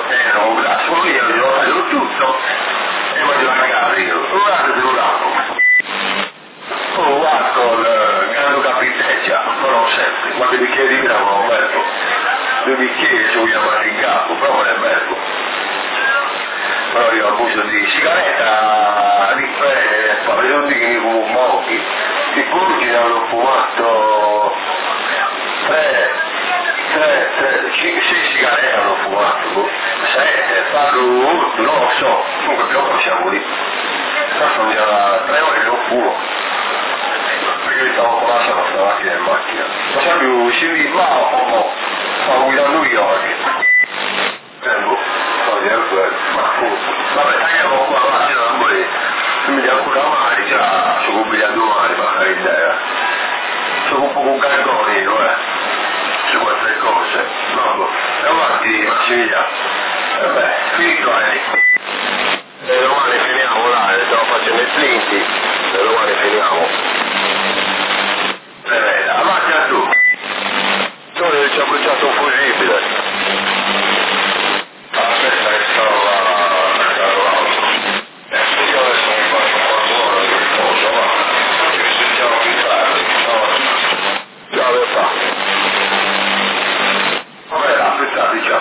no, la solo io lo taglio tutto e voglio cagare io, guardate se lo lavo. Oh, guarda, il grande capiteggia, però sempre, quando i bicchieri di vino non bello, 2 bicchieri ci vogliamo andare in capo, però non è bello. Però io abuso di sigaretta, di prendere, poi non dico che mi fumo pochi, di purgi ne hanno fumato 6 sigarette hanno fumato, 7, farlo, non lo so, comunque più o meno siamo lì. Sono già 3 ore che non fumo, perché mi stavo con la sala stamattina in macchina. Ma sai più, si vede, ma stavo guidando io oggi. Vabbè, tagliamo qua, va, se non vuoi, se mi dai ancora male, già, sono guidando male, ma fare idea. Sono un po' con carboni, su queste cose. Vabbè, e avanti, Massimiliano. Vabbè, finito, e domani finiamo, dai, stiamo facendo i flinti, e domani finiamo. Avanti a tu. Solo ci ha bruciato un fusibile. Aspetta che stavo io adesso mi faccio 4 ore di riposo, ma ci sentiamo più tardi. Ciao, papà. Vabbè, aspettate, ciao.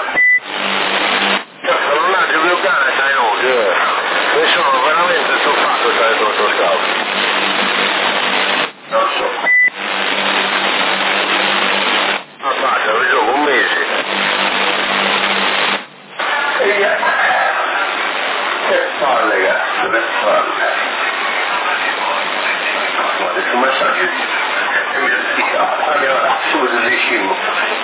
Non ha più cane, sai no, mi sono veramente stufato stare sotto scout. Non so. Ma basta, lo gioco un mese. Che palle, cazzo, che palle. Ma adesso messaggio e mi dica, allora, subito decimo.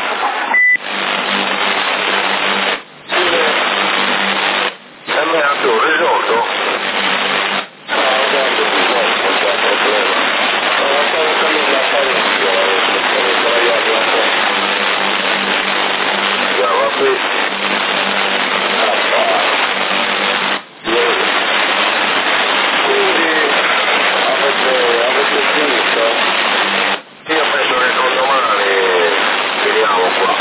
E me ha più risolto? Va qui. Avete finito? Io penso che con domani finiamo qua.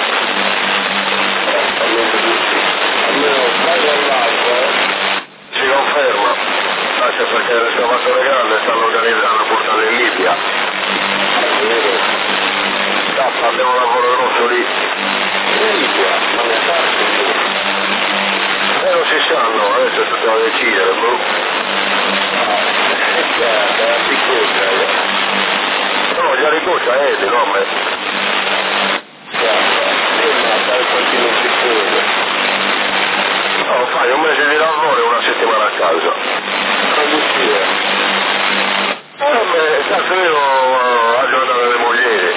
Almeno vai all'altro. Si conferma, anche perché l'escavatore grande stanno organizzando a portare in Libia. Abbiamo un lavoro grosso lì. In Libia? Ma ne faccio? Non si sanno, adesso dobbiamo decidere, no, già ricotta no, ma... No, fai un mese di lavoro e una settimana a casa. Tanto io a giornata delle mogliere.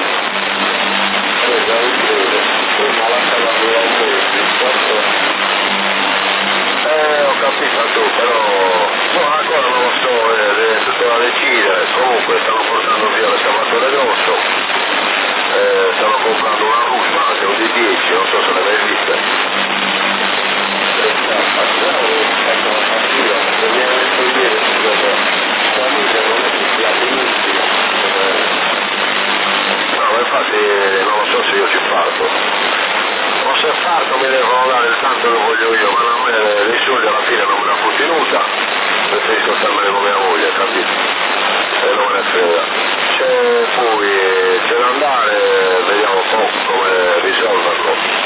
Ho capito tu, però no, ancora non lo so, tutto da decidere. Comunque stanno portando via l'escavatore grosso, stanno comprando una rusma, anche un di 10, non so se le mai viste. No, infatti non lo so se io ci parto. O se parto mi devono dare il tanto che voglio io, ma a me dei soldi alla fine non me la fu tenuta, preferisco starmene con mia moglie, capito? E non me ne frega. Se poi c'è da andare, vediamo un po' come risolverlo.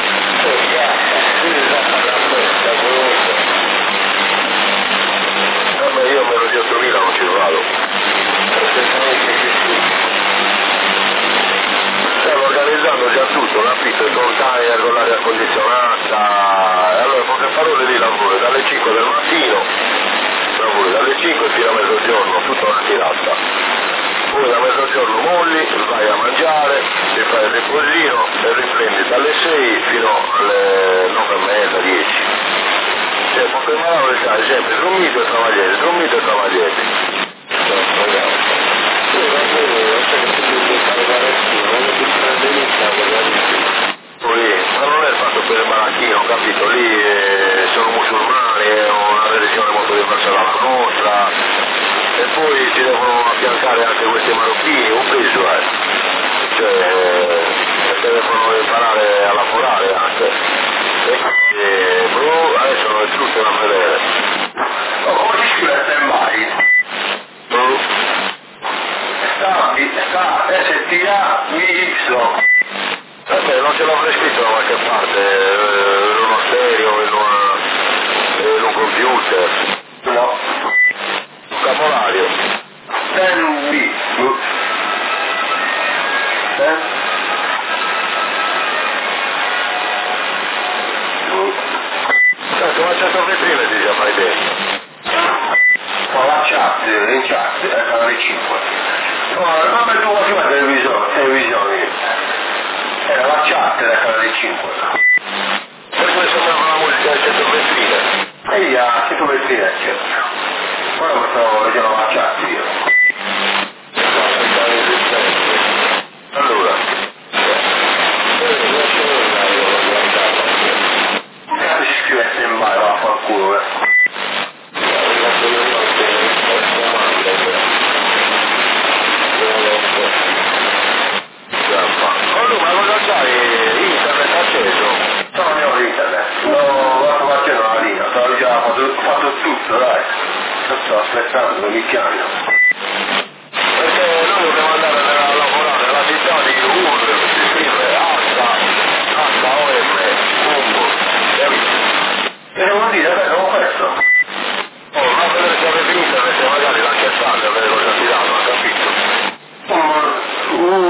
Io meno di 8.000 non ci vado. Stiamo organizzando già tutto, capito? Il container con l'aria condizionata, e allora poche parole di lavoro, dalle 5 del mattino, lavoro dalle 5 fino a mezzogiorno, tutta una tirata. Poi da mezzogiorno molli, vai a mangiare, ti fai il riposino e riprendi dalle 6 fino alle 9:30, 10. Cioè, poche parole, sai, sempre dormito e travagliati, dormito e travagliati. Poi, ma non è fatto per il maracchino, capito? Lì sono musulmani, è una religione molto diversa dalla nostra, e poi ci devono affiancare anche questi marocchini, un peso, cioè, perché devono imparare a lavorare anche. E Adesso non è tutto da vedere. Oh, come si scrive stand-by? Sta STAMY. Non ce l'avrei scritto da qualche parte, in uno stereo, in un computer. No. Un capolario. Stand-by. Senti, ma c'è vetrine ti già mai detto? Ma la chat, in chat, canale 5. No, ma tu quasi la televisione. Era la chat del canale 5. Per come sembrava la musica del centro vetrine? A 100 metri certo. Ora mi stavo vedendo la chat io. Allora, Si scrive stand-by, vaffanculo, ma cosa c'hai? Internet acceso? No, non ne ho internet. L'ho facendo la linea, stavo già fatto tutto, dai. Sto aspettando, mi chiamino. Perché noi dobbiamo andare a lavorare nella città di UR, si scrive HOM, E devo dire, beh, non ho questo. Oh, ma vedere se avete internet e magari l'accettate, a vedere cosa ti danno, ha capito? UHM.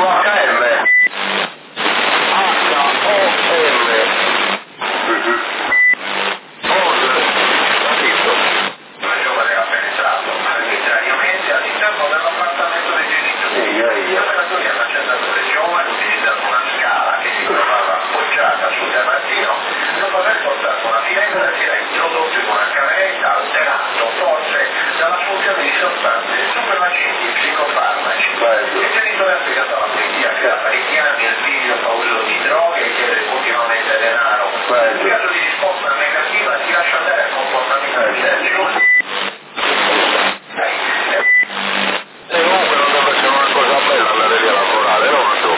Capito? Una giovane ha penetrato arbitrariamente all'interno dell'appartamento dei genitori. Gli operatori hanno accettato le giovani utilizzando una scala che si trovava appoggiata sul terrazzino dopo aver portato una finestra che era introdotta in una cameretta alterando forse dall'assunzione di sostanze stupefacenti e psicofarmaci. Il genitore ha spiegato alla polizia che da parecchi anni il figlio fa uso di droghe e chiede continuamente denaro. In caso di risposta negativa si lascia andare al comportamento silenzioso. E comunque non deve essere una cosa bella andare lì a lavorare, no? Tu?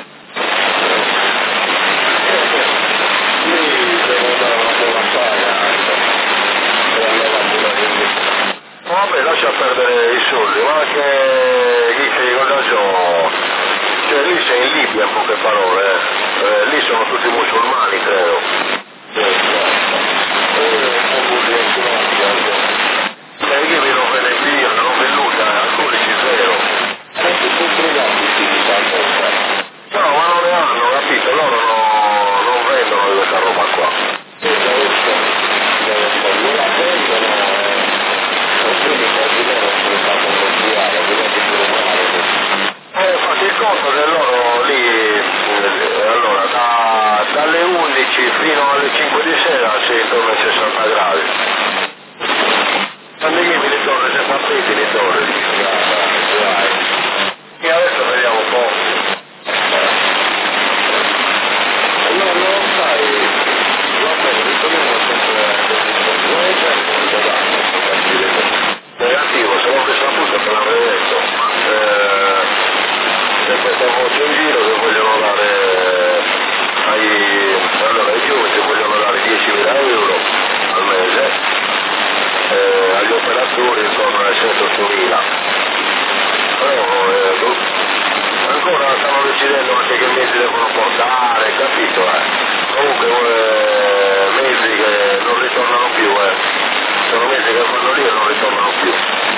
Sì, devo andare a una buona paga anche. E andare a lavorare. Vabbè, lascia perdere i soldi, ma che chi cosa so? Cioè lì sei in Libia in poche parole, lì sono tutti musulmani credo. Io mi non ve ne pio, non venuta, alcuni ci zero. No, ma non ne hanno, capito? Loro non vendono questa roba qua. Infatti il conto che loro lì, allora, dalle 11 fino alle 5 di sera si intorno ai 60 gradi. Quando io mi ritorno sempre a piedi, ritorno. E adesso vediamo un po'. No, non sai, ritorniamo sempre negativo, se l'ho che saputo te l'avrei detto, c'è questa voce in giro che vogliono dare ai giovani vogliono dare 10.000 euro al mese, agli operatori intorno ai 7-8.000. Però ancora stanno decidendo anche che mezzi devono portare, capito? Comunque mezzi che non ritornano più, sono mezzi che vanno lì e non ritornano più.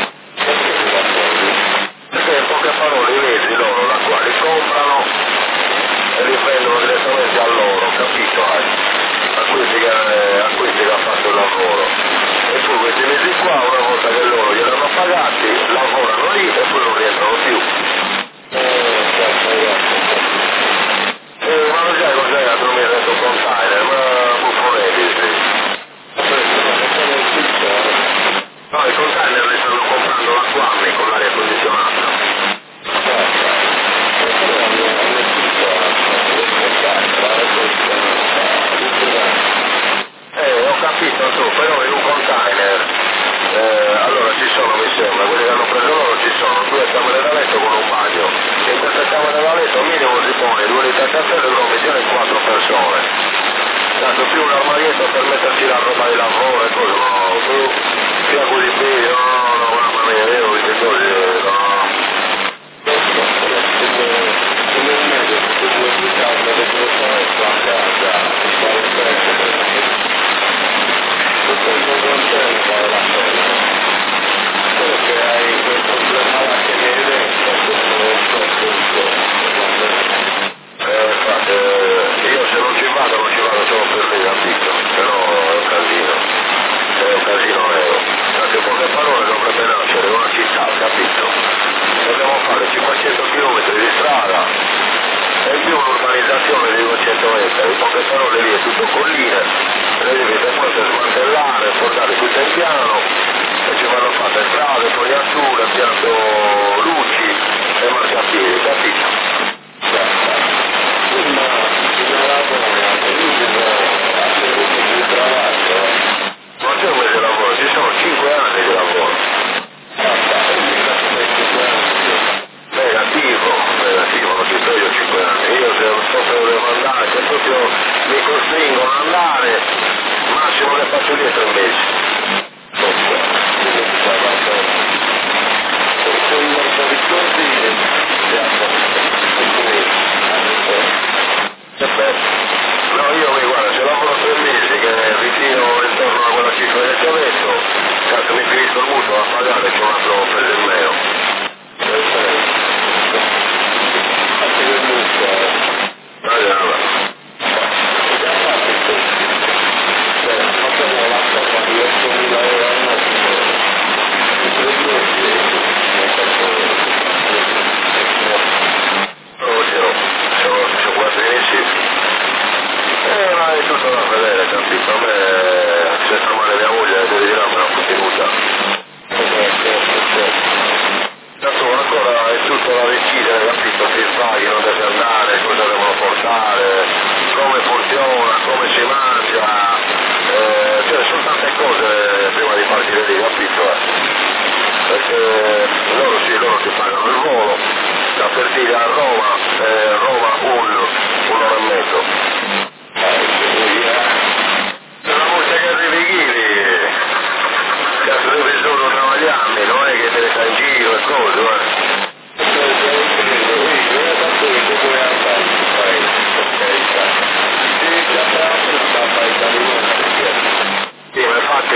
Perché in poche parole i mezzi loro da qua li comprano e li vendono direttamente a loro, capito? A questi che ha fatto il lavoro. E poi questi mezzi qua, una volta che loro glieli hanno pagati, lavorano lì e poi non rientrano più. Ma non sai cos'è a dormire dentro un container, ma buffonetti, sì. No, i container li stanno comprando da Quammi con l'aria condizionata. Ho capito tu, però in un container, allora ci sono, mi sembra, quelli che hanno preso loro ci sono 2 camere da letto con un bagno. In queste camere da letto minimo si pone 2 litri a caffè e provvigione in 4 persone. tanto più un armadietto per metterci la roba di lavoro e cose, no, tu sia così bene, no, mamma mia, io vi dico così, no. Io se non ci vado solo per lì, capito? Però è un casino vero. Anche poche parole dovrebbe nascere una città, capito? Dobbiamo fare 500 km di strada e più un'urbanizzazione di 200 metri, in poche parole lì è tutto colline, le devi per poi smantellare, portare tutto in piano e ci vanno fatte strade, fognature, pianto luci e marciapiedi, capito? Ma c'è un mese di lavoro, ci sono 5 anni di lavoro. Negativo, non ci sto io 5 anni. Io se non so se devo andare, se proprio mi costringono ad andare, massimo le faccio dietro 3 mesi. No, io guarda, se lavoro 3 mesi che ritiro intorno a quella cifra che ti ho detto, cazzo mi finisco il mutuo a pagare che un altro preso il meo. Ma è tutto da vedere, capito? A me se sta male mia moglie devi dire me l'ha contenuta. Tanto ancora è tutto da decidere, capito? Che sbagli, non deve andare, cosa devono portare, come funziona, come si mangia, cioè sono tante cose prima di partire lì, capito? Perché loro ti pagano il volo, da Fertiglia a Roma, Roma un'ora e mezzo. Una volta che arrivi chili, cazzo devi solo travagliarmi, non è che te ne stai in giro e cose, Sì, ma infatti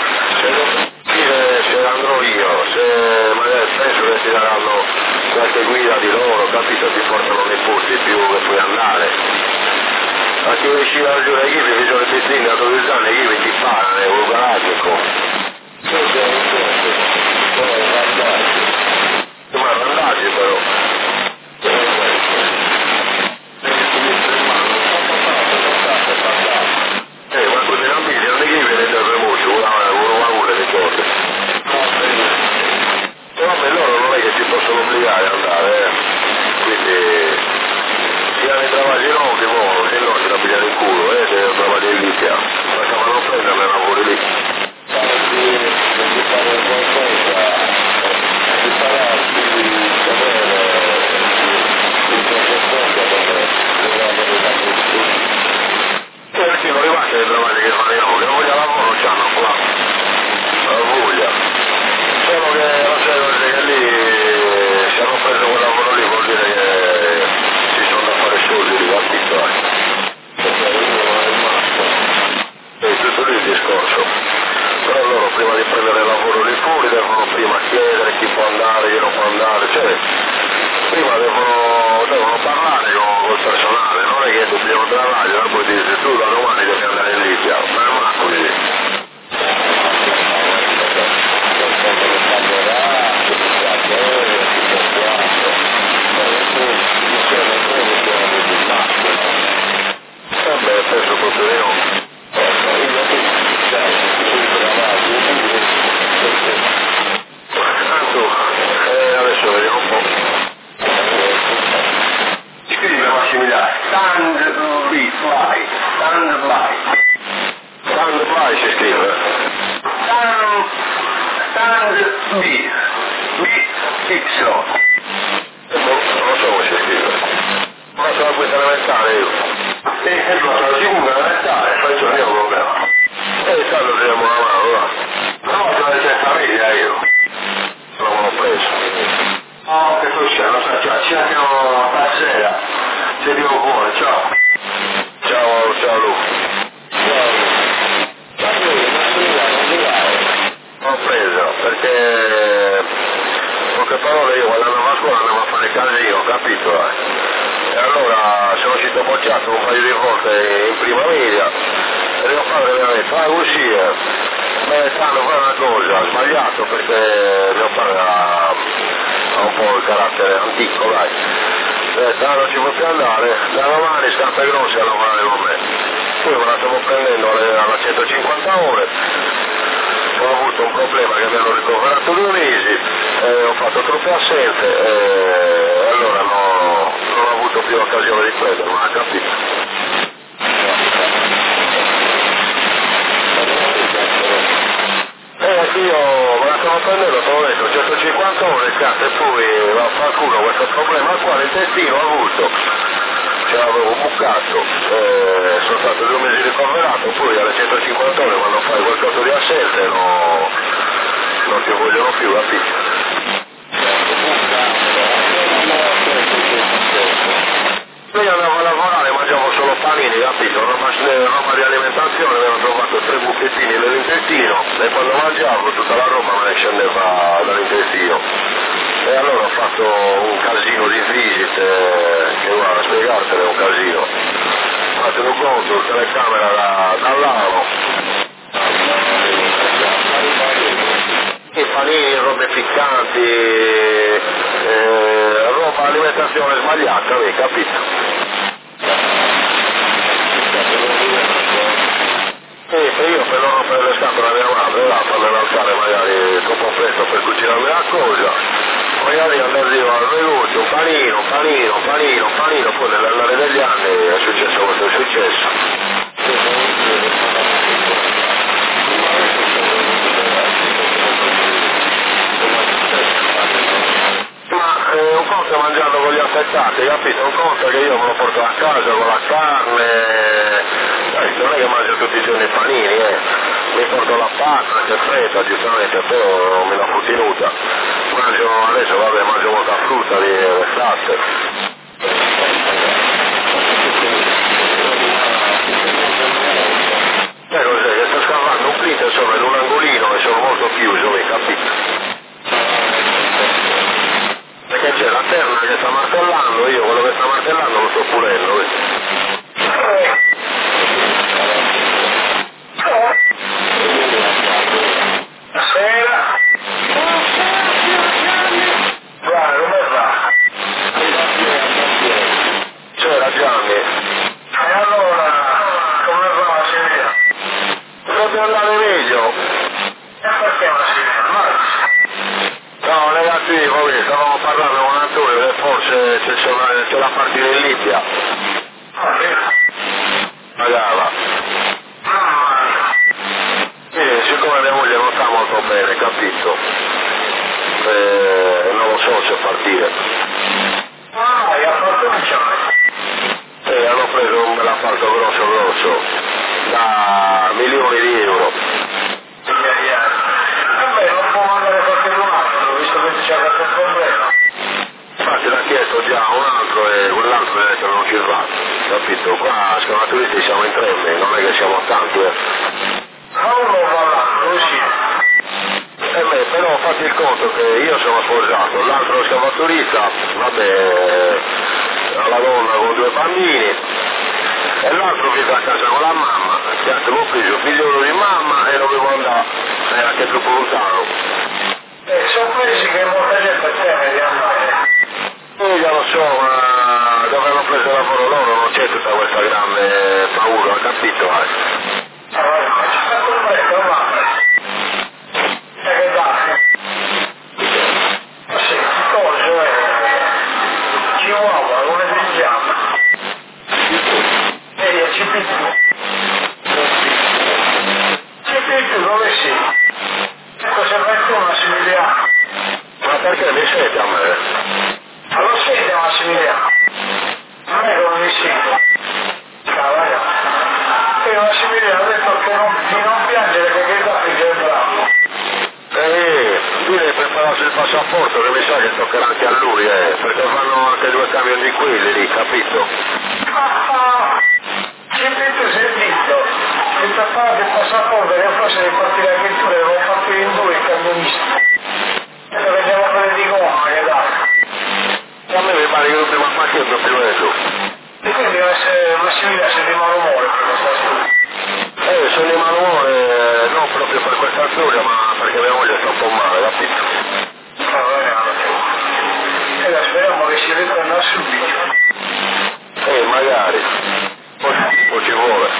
se andrò io, se magari penso che ti daranno qualche guida di loro, capito, ti portano nei posti più che puoi andare. Ma ti riesci a giù ai chipi, bisogna che ti a 12 anni, i chipi ti parano, un garage, ma randaggi però. Ma così non mi non mi chiede di terremoto, una di cose. Vabbè, loro non è che si possono obbligare ad andare, quindi si hanno i travagli non che muovono, se no si da pigliare il culo, se travagli in Libia, lasciamo non prendere i lavori lì. Perché non rimane dei travagli che fanno, che voglia lavoro c'hanno qua, la voglia. Solo che non c'è che lì se hanno preso quel lavoro lì vuol dire che ci sono da fare soldi di capito. È tutto lì il discorso. Però loro prima di prendere il lavoro lì fuori devono prima chiedere chi può andare, chi non può andare, cioè prima devono parlare col personale, non è che dobbiamo travagliare e poi dici tu da domani devi andare in Libia, ma non è così. Vabbè, penso proprio di no. Adesso vediamo un po'. Scrive Massimiliano, stand by si scrive. Stand B, non lo so come si scrive. Ma sono a questa elementare io. E fatto la seconda elementare, faccio il mio problema. E stato siamo una mano, va. Una volta di testa media io. Non l'ho preso. Oh, che succede? Lo so, ci andiamo stasera. Ci dico buono, ciao. Ciao Luca. L'ho preso perché poche parole io quando andavo a scuola andavo a fare casino, capito? E allora sono uscito bocciato un paio di volte in prima media e mio padre mi ha detto così stanno fare una cosa, sbagliato perché mio padre ha un po' il carattere antico, dai. Non ci può più andare, da domani scarpe grosse a lavorare con me. Poi me la stiamo prendendo alla 150 ore, ho avuto un problema che mi hanno ricoverato 2 mesi, ho fatto troppe assenze e allora non ho avuto più occasione di prenderla, capito? Io me la stavo prendendo, te l'ho detto, 150 ore, cazzo, e poi va a far culo questo problema qua, l'intestino ho avuto, ce l'avevo bucato, sono stato 2 mesi ricoverato, poi alle 150 ore quando fai qualcosa di assenze non ti vogliono più, capito? Noi andavo a lavorare, mangiavo solo panini, capito? Roba di alimentazione, avevo trovato 3 buchettini nell'intestino e quando mangiavo tutta la roba me ne scendeva dall'intestino. E allora ho fatto un casino di visite, che guarda, spiegartene è un casino. Fatelo conto, telecamera dall'avo. I panini, robe piccanti, roba alimentazione sbagliata, avevi capito? Io per non rompere le scatole a mia madre, là, farle alzare magari troppo presto per cucinarmi la cosa, magari andare io al negozio, un panino, poi nell'andare degli anni è successo questo è successo. Un conto è mangiando con gli affettati, capito? Un conto è che io me lo porto a casa con la carne, non è che mangio tutti i giorni i panini, mi porto la pasta che è fredda, giustamente, però me la fu tenuta. Adesso mangio molta frutta di estate. Cos'è? Che sto scavando un plite, sono in un angolino e sono molto chiuso, mi capito? Perché c'è la terra che sta martellando, io quello che sta martellando lo sto pulendo, vedi? Sera? Guarda, come va? C'era Gianni. E allora, come va la Silvia? Potrebbe andare meglio. E perché la Silvia? No, negativo, stavamo parlando con Antonio che forse c'è la partita in Libia. Pagava. Siccome mia moglie non sta molto bene, capito? Non lo so se partire. E ha fatto un ciao. Hanno preso un bel appalto grosso, da milioni di euro. Vabbè, non può mandare qualche altro, visto che c'è qualche problema. Infatti l'ha chiesto già un altro e quell'altro mi ha detto non ci va, capito? Qua scavaturisti siamo in 3, non è che siamo tanti, Ma uno va là, così. Però fate il conto che io sono sposato, l'altro scavaturista, vabbè, ha la donna con 2 bambini, e l'altro vive a casa con la mamma, che abbiamo preso il figliolo di mamma e dovevo andare, anche troppo lontano. Sono paesi che molta gente teme di andare. Io lo so, ma dove hanno preso lavoro loro non c'è tutta questa grande paura, capito? Ma ci sta completo, ma... che dai? Sì, cosa è? Chihuahua, come si chiama? CP2. CP2 dove sei? Cosa fai tu Massimiliano? Ma perché mi siete a me? Ma lo siete Massimiliano? Non è che non mi siete? levassi il passaporto, che mi sa che toccherà anche a lui, perché fanno anche 2 camion di quelli lì, capito? Sempre servito, il papà del passaporto che forse le partire anche tu, le avevo partire in 2 i camionisti. Adesso vediamo quelle di gomma che dà. A me mi pare che l'ultima macchina è più bello. E quindi deve essere una simile se di malumore per questa storia. Sono di malumore, non proprio per questa storia, ma perché mia moglie sta un po' male, capito? E adesso speriamo che si riprenda subito. Magari. Poi ci vuole.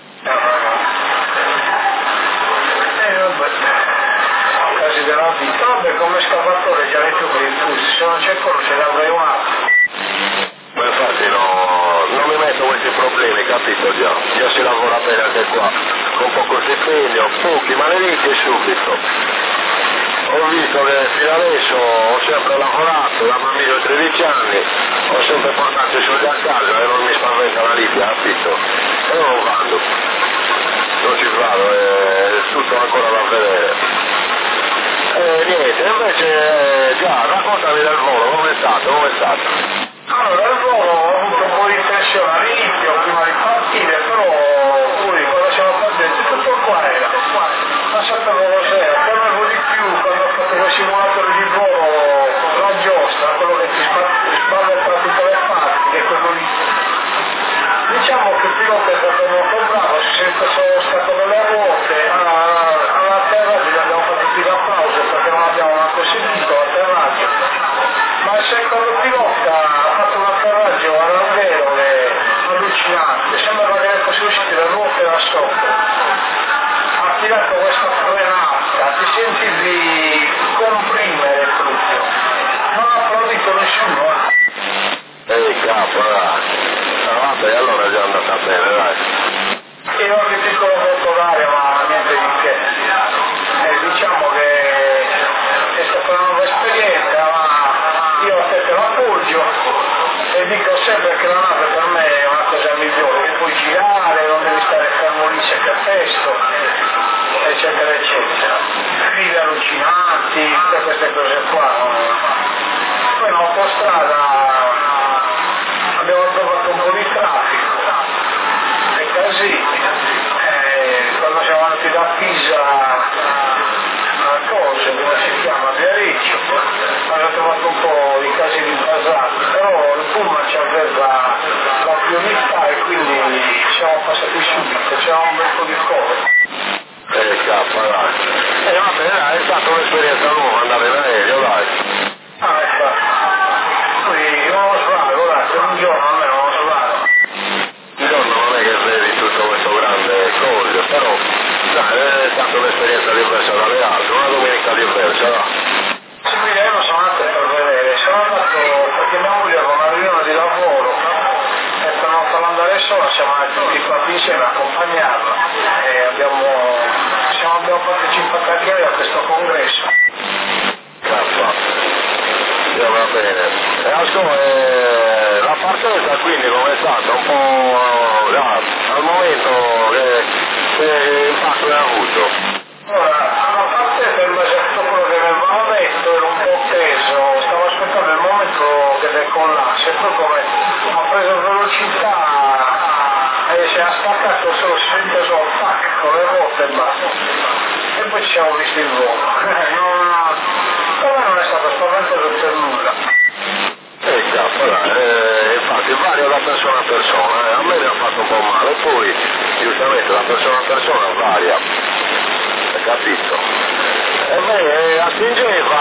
Vabbè. Casi della vita, vabbè, come scavatore già detto per il pulso, se non c'è quello ce l'avrei un altro. Ma infatti non mi metto questi problemi, capito già? Già si lavora bene anche qua, con poco stipendio, pochi maledetti e subito. Ho visto che fino adesso ho sempre lavorato, da bambino ho 13 anni, ho sempre portato i soldi a casa e non mi spaventa la Libia, capito? E non vado, non ci vado, è tutto ancora da vedere. Niente, invece già, raccontami del volo, come è stato? Allora, il volo ho avuto un po' di tensione all'inizio, prima di partire, però poi quando siamo partiti tutto qua era. Non sapevo cos'era, temevo di più quando ho fatto quel simulatore di volo, la giostra, quello che ti sballa tra tutte le parti, che è quello lì. Diciamo che il pilota è stato molto bravo, si sente solo stato delle ruote, all'atterraggio gli abbiamo fatto tutti l'applauso perché non abbiamo manco sentito l'atterraggio. Ma il secondo pilota ha fatto un atterraggio davvero allucinante, sembrava che fosse uscito le ruote da sopra. Ha tirato questa frenata, ti sentivi comprimere proprio. Non ha applaudito nessuno. Vabbè, allora è già andata bene, dai. E ogni piccolo volto d'aria, ma niente di che. Diciamo che è stata una nuova esperienza, ma io a te l'appoggio e dico sempre che la nave per me è una cosa migliore, che puoi girare, non devi stare fermo lì secco a testo, eccetera eccetera. Fili allucinanti, tutte queste cose qua. Poi in autostrada abbiamo trovato un po' di traffico e casini. Quando siamo andati da Pisa a Cosa, come si chiama, Viareggio, abbiamo trovato un po' di casini invasati, però il pullman ci aveva la priorità e quindi siamo passati subito, c'era un bel po' di cose. Vabbè, dai, è stata un'esperienza nuova andare in aereo, dai. Ecco. Poi non svago, dai, un giorno almeno non svago. Un giorno non è che vedi tutto questo grande coso, però dai, è stata un'esperienza diversa dalle altre, una domenica diversa, va. Sì, quindi io non sono andato per vedere, sono andato perché mia moglie aveva una riunione di lavoro e per non farla andare sola siamo andati tutti quanti insieme a accompagnarla e abbiamo partecipato anche noi a questo congresso. Ja, va bene. E ascolta, la partenza quindi come è stata? Un po' al momento che impatto ha avuto? Allora, a parte per tutto quello che mi avevano detto ero un po' teso, stavo aspettando il momento che decollasse, poi come ho preso velocità e si è staccato solo, si sente solo tac con le ruote e basta. E poi ci siamo visti il volo. Per me non è stato spaventoso per nulla. Infatti varia da persona a persona, a me mi ha fatto un po' male, poi giustamente da persona a persona varia, hai capito? E beh, attingeva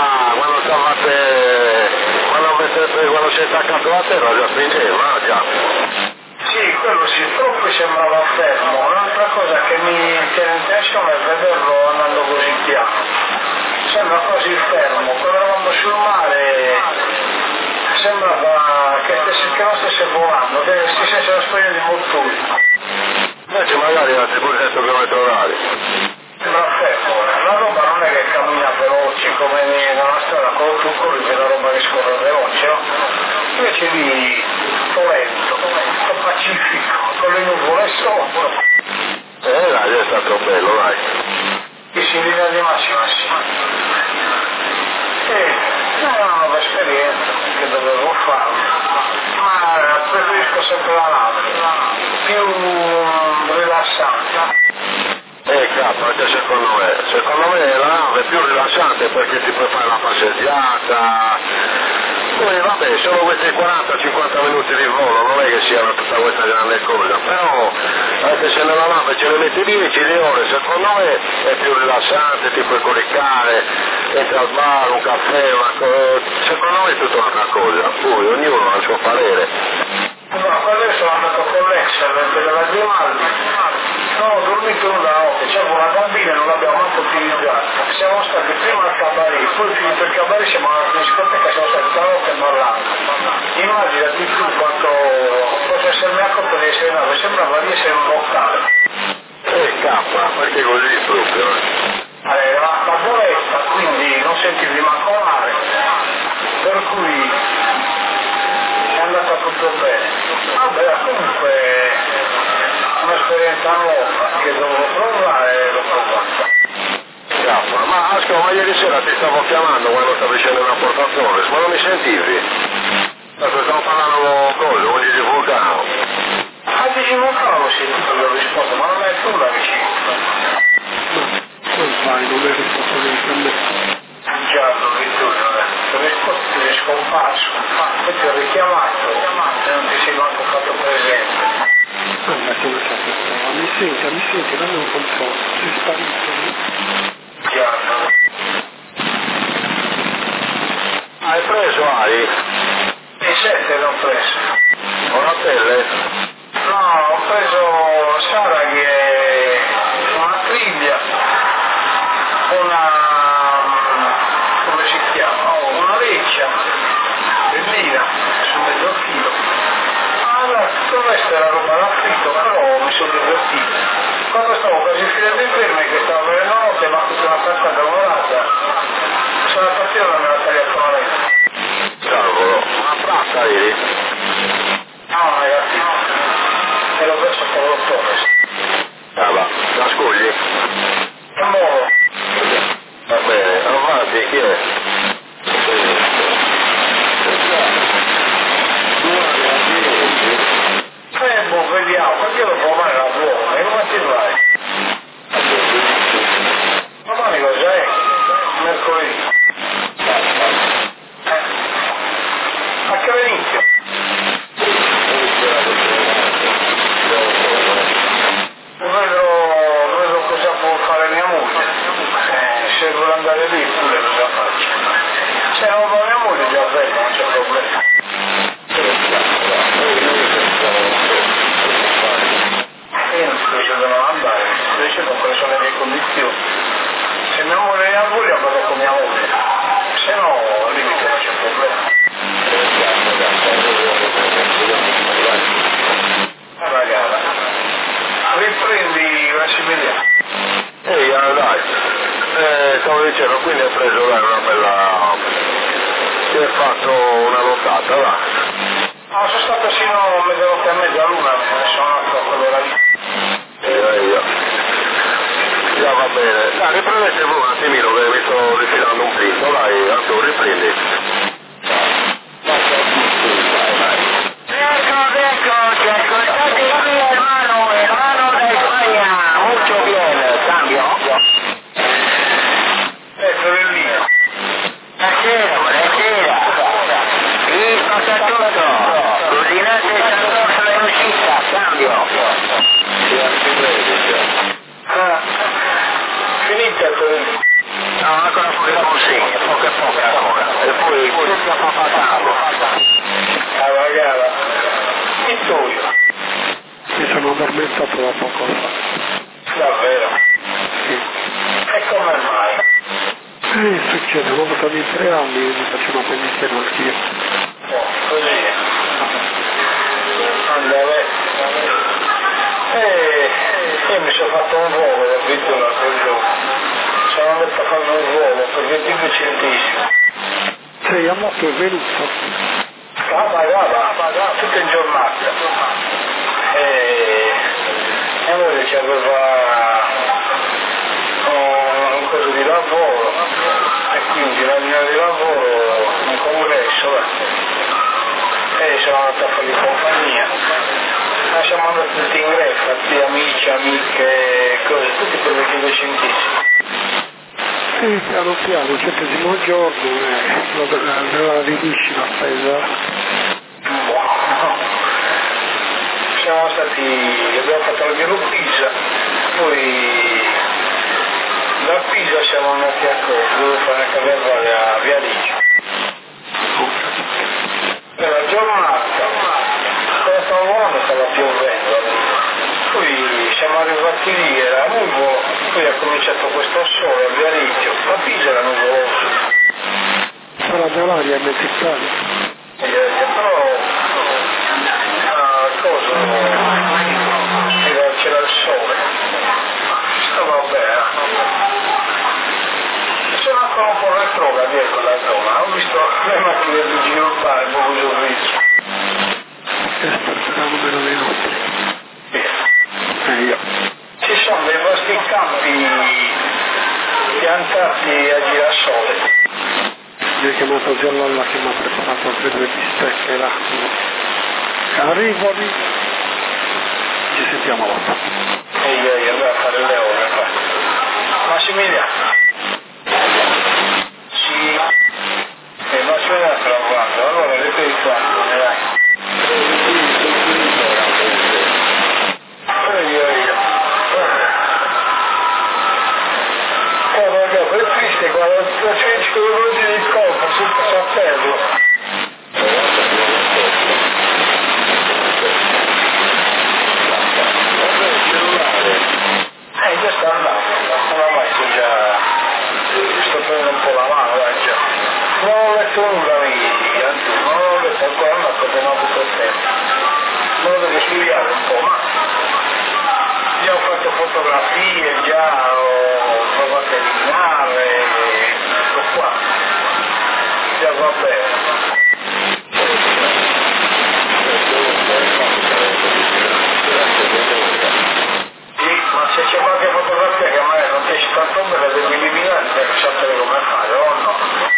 quando si è attaccato la terra, già spingeva, già. Sì, quello sì, troppo sembrava fermo. Un'altra cosa che mi tiene in tensione è vederlo andando così piano. Sembra quasi fermo, quando eravamo sul mare sembrava che non stesse volando, che si stesse spegnendo i motori. Invece magari a 700 km/h. Sembra fermo, la roba non è che cammina veloce come nella strada con tu corri che la roba che scorre veloce, no? Invece lì lento, pacifico, con le nuvole sotto. Dai, è stato bello, dai. Che si in linea di massima, sì. farlo, ma preferisco sempre la nave, più rilassante. Anche secondo me la nave è più rilassante perché ti puoi fare la passeggiata, poi vabbè sono questi 40-50 minuti di volo, non è che siano tutta questa grande cosa, però anche se nella nave ce ne metti 10 di ore, secondo me è più rilassante, ti puoi coricare, entri al bar, un caffè, una cosa, secondo me è tutta un'altra cosa, poi ognuno ha il suo parere. No, adesso sono andato con l'excellent della Grimaldi, non ho dormito una notte, c'è una bambina e non l'abbiamo manco utilizzata, siamo stati prima al cabaret, poi finito il cabaret siamo andati in discoteca, siamo stati tutta la notte ballando. Immaginati tu quanto posso essermi accorto di essere nave, sembrava di essere un locale. Perché così proprio. La boletta, quindi non sentirvi mancolare, per cui è andata tutto bene. Vabbè, comunque un'esperienza nuova che dovevo provare e l'ho provata. Ma ascolta, ma ieri sera ti stavo chiamando quando stavi scendendo a Porto Torres, ma non mi sentivi? Perché stavo parlando con voglio di Vulcano. Dici Vulcano sì, gli ho risposto, ma non è tu la vicina. Non fai, non è risposto neanche a me. Già, ho risposto, ti è scomparso, poi ti ho richiamato e non ti sei manco fatto presente. Ma come sapete, mi senti, dammi un controllo, sei sparito. Già. Hai preso Ari? E 7 l'ho preso. Una pelle? No, ho preso Sara che è una triglia, come si chiama? Una leccia, bellina, su mezzo chilo. Allora, tutto il resto era roba da fritto, però mi sono divertito. Quando stavo quasi finendo di fermi, che stavo per la notte, ma tutta una testa lavorata, sono partito e me la tagliato la leccia. Cavolo, ma tratta ieri? No, ragazzi, me l'ho preso con lo Torres. Va, la scogli? Amore. Va bene, avanti, chi è? Vediamo, perché io devo provare la buona, e come ti vai? Domani cos'è? Mercoledì. A che inizio? Vedo cosa può fare mia moglie. Se vuole andare lì pure cosa faccio. Se non va mia moglie già bene, non c'è problema. Io non sto dicendo non andare, sto dicendo quali sono le mie condizioni. Se mia moglie ha voglia vado con mia moglie, se no al limite non c'è problema. Ragazzi, riprendi la Siberiana. Ehi, dai, stavo dicendo, quindi hai preso una bella... ti hai fatto una nottata, va? No, sono stato sino a mezzanotte e mezza l'una, sono andato a quell'ora lì. Io. Già va bene. Dai, riprendete voi un attimino che mi sto rifilando un plinto, dai, Arturo, riprendi. Eccoci, ascoltate qui hermano de España, mucho bien, cambio. Sorellino. Buonasera. Qui passa tutto, coordinate Sant'Orsola in uscita, cambio. Finita Sorellino. No, ancora poche consegne, poche ancora. E poi tutti a papatato. Ragazzi, Vittorio. Mi sono addormentato da poco fa. Davvero? Sì. E come mai? Succede, una volta di 3 anni mi faccio una penitenza anch'io. Così. Andare. Io mi sono fatto un volo da Vittorio l'altro giorno. Sono andato a fare un volo per 22 centesimi. Sei a moto, è venuto. Pagava tutta in giornata. Mia moglie ci aveva un coso di lavoro e quindi la linea di lavoro un congresso siamo andati a fargli compagnia. Ma siamo andati tutti in greffa, tutti amici, amiche, cose, tutti per vecchi decentissimi. Sì, piano piano, il 100° giorno la riduci la spesa. Siamo stati, abbiamo fatto la Pisa, poi da Pisa siamo andati a Cosa, dove fare una carnevale a Viareggio. E la giornata, quando stavo volando stava piovendo, poi siamo arrivati lì, era nuvolo, poi ha cominciato questo sole a Viareggio, a Pisa era nuvoloso. Sarà già l'aria mezz'Italia. Però c'era il sole, stava bene. C'era ancora un po' retrogradi ecco la zona, ho visto le macchine di giro urbano, un po' Gioviccio. Sarà numero dei nostri. Io. Ci sono dei vostri campi piantati a girasole. Mi ha chiamato Giallalla che mi ha preparato per 2 bistecche là. Arrivo lì, ci sentiamo dopo. E io andavo a fare le ore qua. Massimiliano. Sì. E Massimiliano sta lavorando, allora ripeti quanto ne vai. Io. Guarda, è triste quando c'è il di colpo sul sapello. Già sta andando, oramai sto prendendo un po' la mano, già. Non ho letto nulla non ho letto ancora una cosa, non ho avuto il tempo. Non lo devo studiare un po', ma già ho fatto fotografie, già ho provato a eliminare, tutto qua. Già va bene. Ma se c'è qualche fotografia che magari non ti esce tanto bene, devi eliminare per sapere come fare, o no?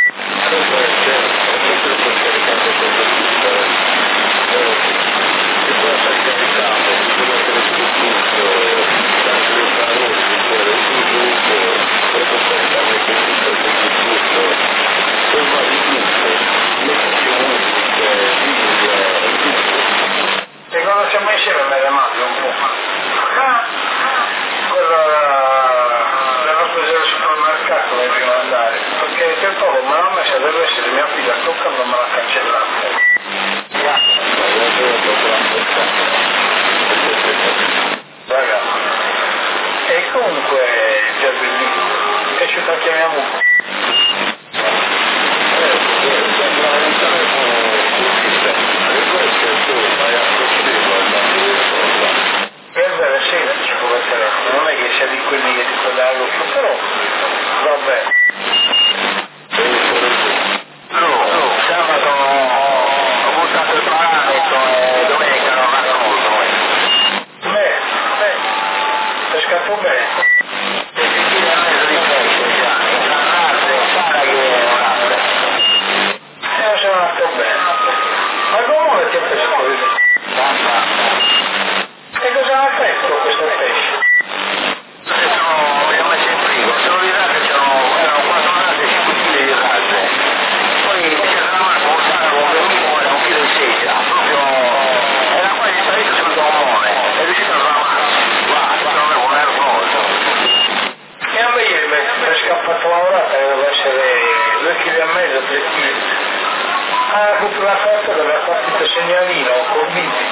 E quando siamo insieme me le mandi un po'. Devo prendere al supermercato e devo andare, perché il poco me l'ha messa, deve essere mia figlia, toccando me l'ha cancellata. Raga, e comunque già bellissimo, è piaciuta anche mia moglie. È semplice come telefono, non è che sia di quelli che ti può dare l'occhio, però va bene. Sabato ho buttato il parametro e domenica non raccolto. Bene, pescato bene. E si tira a mezzo di pesce già, tra l'altro e Sara che è un altro. Non sono andato bene. Ma come ti ha preso così? E cosa ha fatto questo pesce? Abbiamo messo in frigo, se non vi date erano 4 rate e 5 kg di rate. Poi mi si era davanti a usare con un minimo era 1,6 kg, proprio era quasi salito sul gommone, è riuscito a ramarsi, guarda, non è un nervoso. E a me ieri mi è scappato la volata che deve essere 2,5 kg, 3 kg. Ah, la foto dove ha partito il segnalino con bici.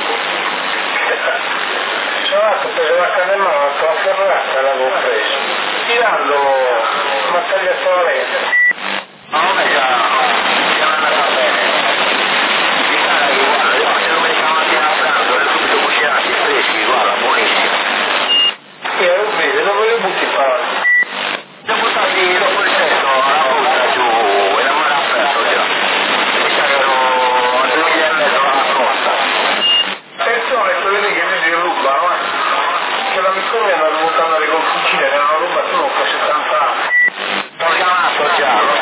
Sono andato, ho preso la canna in mano, ho fatto la ferrata e l'avevo preso. Tirando, mi ha tagliato la rete. Ma non è già andata bene. Mi sa che guarda, io faccio domenica mattina a pranzo, le subito cucinati, freschi, guarda, buonissimi. Io lo vedo, dove li butti i pali? Li ho buttati dopo il cesto, alla volta giù, e la mano aperto già. Mi sa che ero a 2,5 kg alla costa. Attenzione, quelli che mi rubano, che l'amico mi andava buttando le col fucile, ne hanno rubato uno per 70 anni. L'ho chiamato già,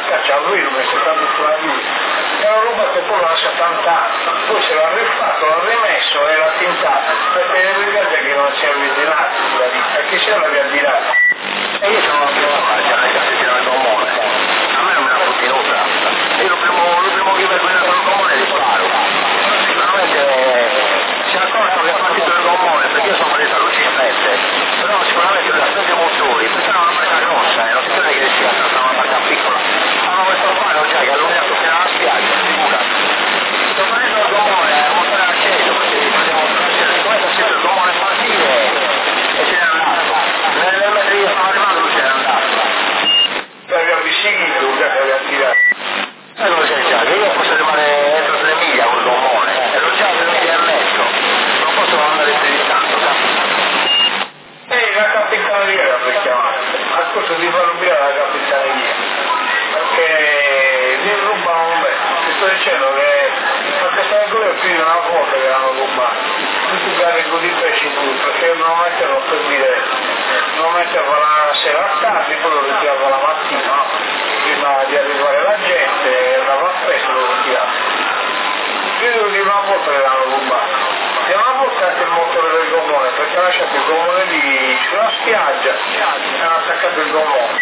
scaccia lui, lo mette tanto sulla vita. E l'ho rubato poi l'ha lasciato tant'anni, poi se l'ha rifatto, l'ha rimesso e l'ha tintato, perché le brigate che non si è avvicinato sulla vita, chi se l'aveva girato? E io sono più facile, le case che erano comune, a me non me la fu tenuta, io il primo che mi prendo il comune li sparo, sicuramente si è accorto che è partito il comune, perché io sono partito a luci spesse, però sicuramente le spese motori, pensavo una macchina grossa, non si crede che sia stata una macchina piccola, hanno messo a fare già che ha allungato fino alla spiaggia, figura. Sto prendendo il comune a montare l'acceso, perché facciamo l'acceso, come sta sempre il comune partire e se n'è andato. Nel mentre io stavo arrivando lui se n'è andato. L'aveva vicino, già che aveva tirato. E non c'è già, che io posso rimanere entro 3 miglia col comune, ero già a 3 miglia e mezzo, non posso andare più di tanto, capisci? La capitaneria la chiamata, ascolta di farlo via la capitaneria, perché li rubano un mezzo, ti sto dicendo che anche se ancora più di una volta che l'hanno rubato, tutti i carico di pesci tu, perché non metterlo per dire, non metterlo la sera a tardi, poi lo ritiravo la mattina, no? Prima di arrivare la gente, andava presto lo ritiravo. Più di una volta che l'hanno rubato. E una volta anche il motore del gommone, perché ha lasciato il gommone lì sulla spiaggia e hanno attaccato il gommone.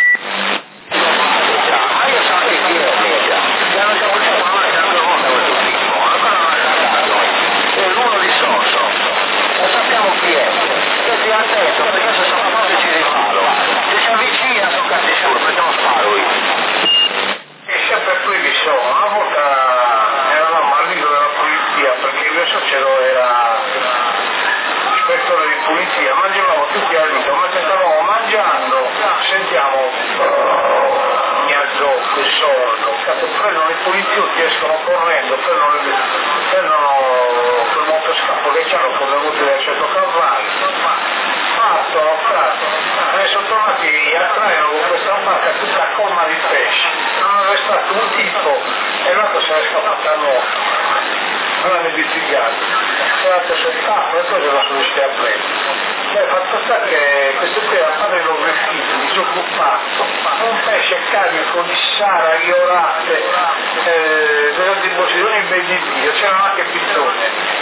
Ma io so che chi è Media, che hanno già portato una macchina due volte questo tipo, ancora non l'ha dato, è l'uno di Sosso, non sappiamo chi è, che stia attento perché se sono cose ci riparo, se si avvicina sono cazzi sicuro perché non sparo io. E sempre qui vi sono, una volta eravamo al lido della polizia perché il mio suocero era ispettore di pulizia, mangiavamo tutti al lido, mentre stavamo mangiando sentiamo gnazzotto, il sordo, prendono i poliziotti, escono correndo, prendono quel motoscafo che c'hanno come avuto del 100 cavalli, partono, e sono tornati a traino con questa barca tutta colma di pesci, hanno arrestato un tipo e l'altro se n'è scappato a nuoto, non hanno litigato, si è dato sul tappo e poi se lo sono riusciti a prendere. Fatto sta che questo qui era padre non vestito, disoccupato, un pesce carico di saraghi, orate, delle deposizioni in bel di Dio, c'erano anche pizzone.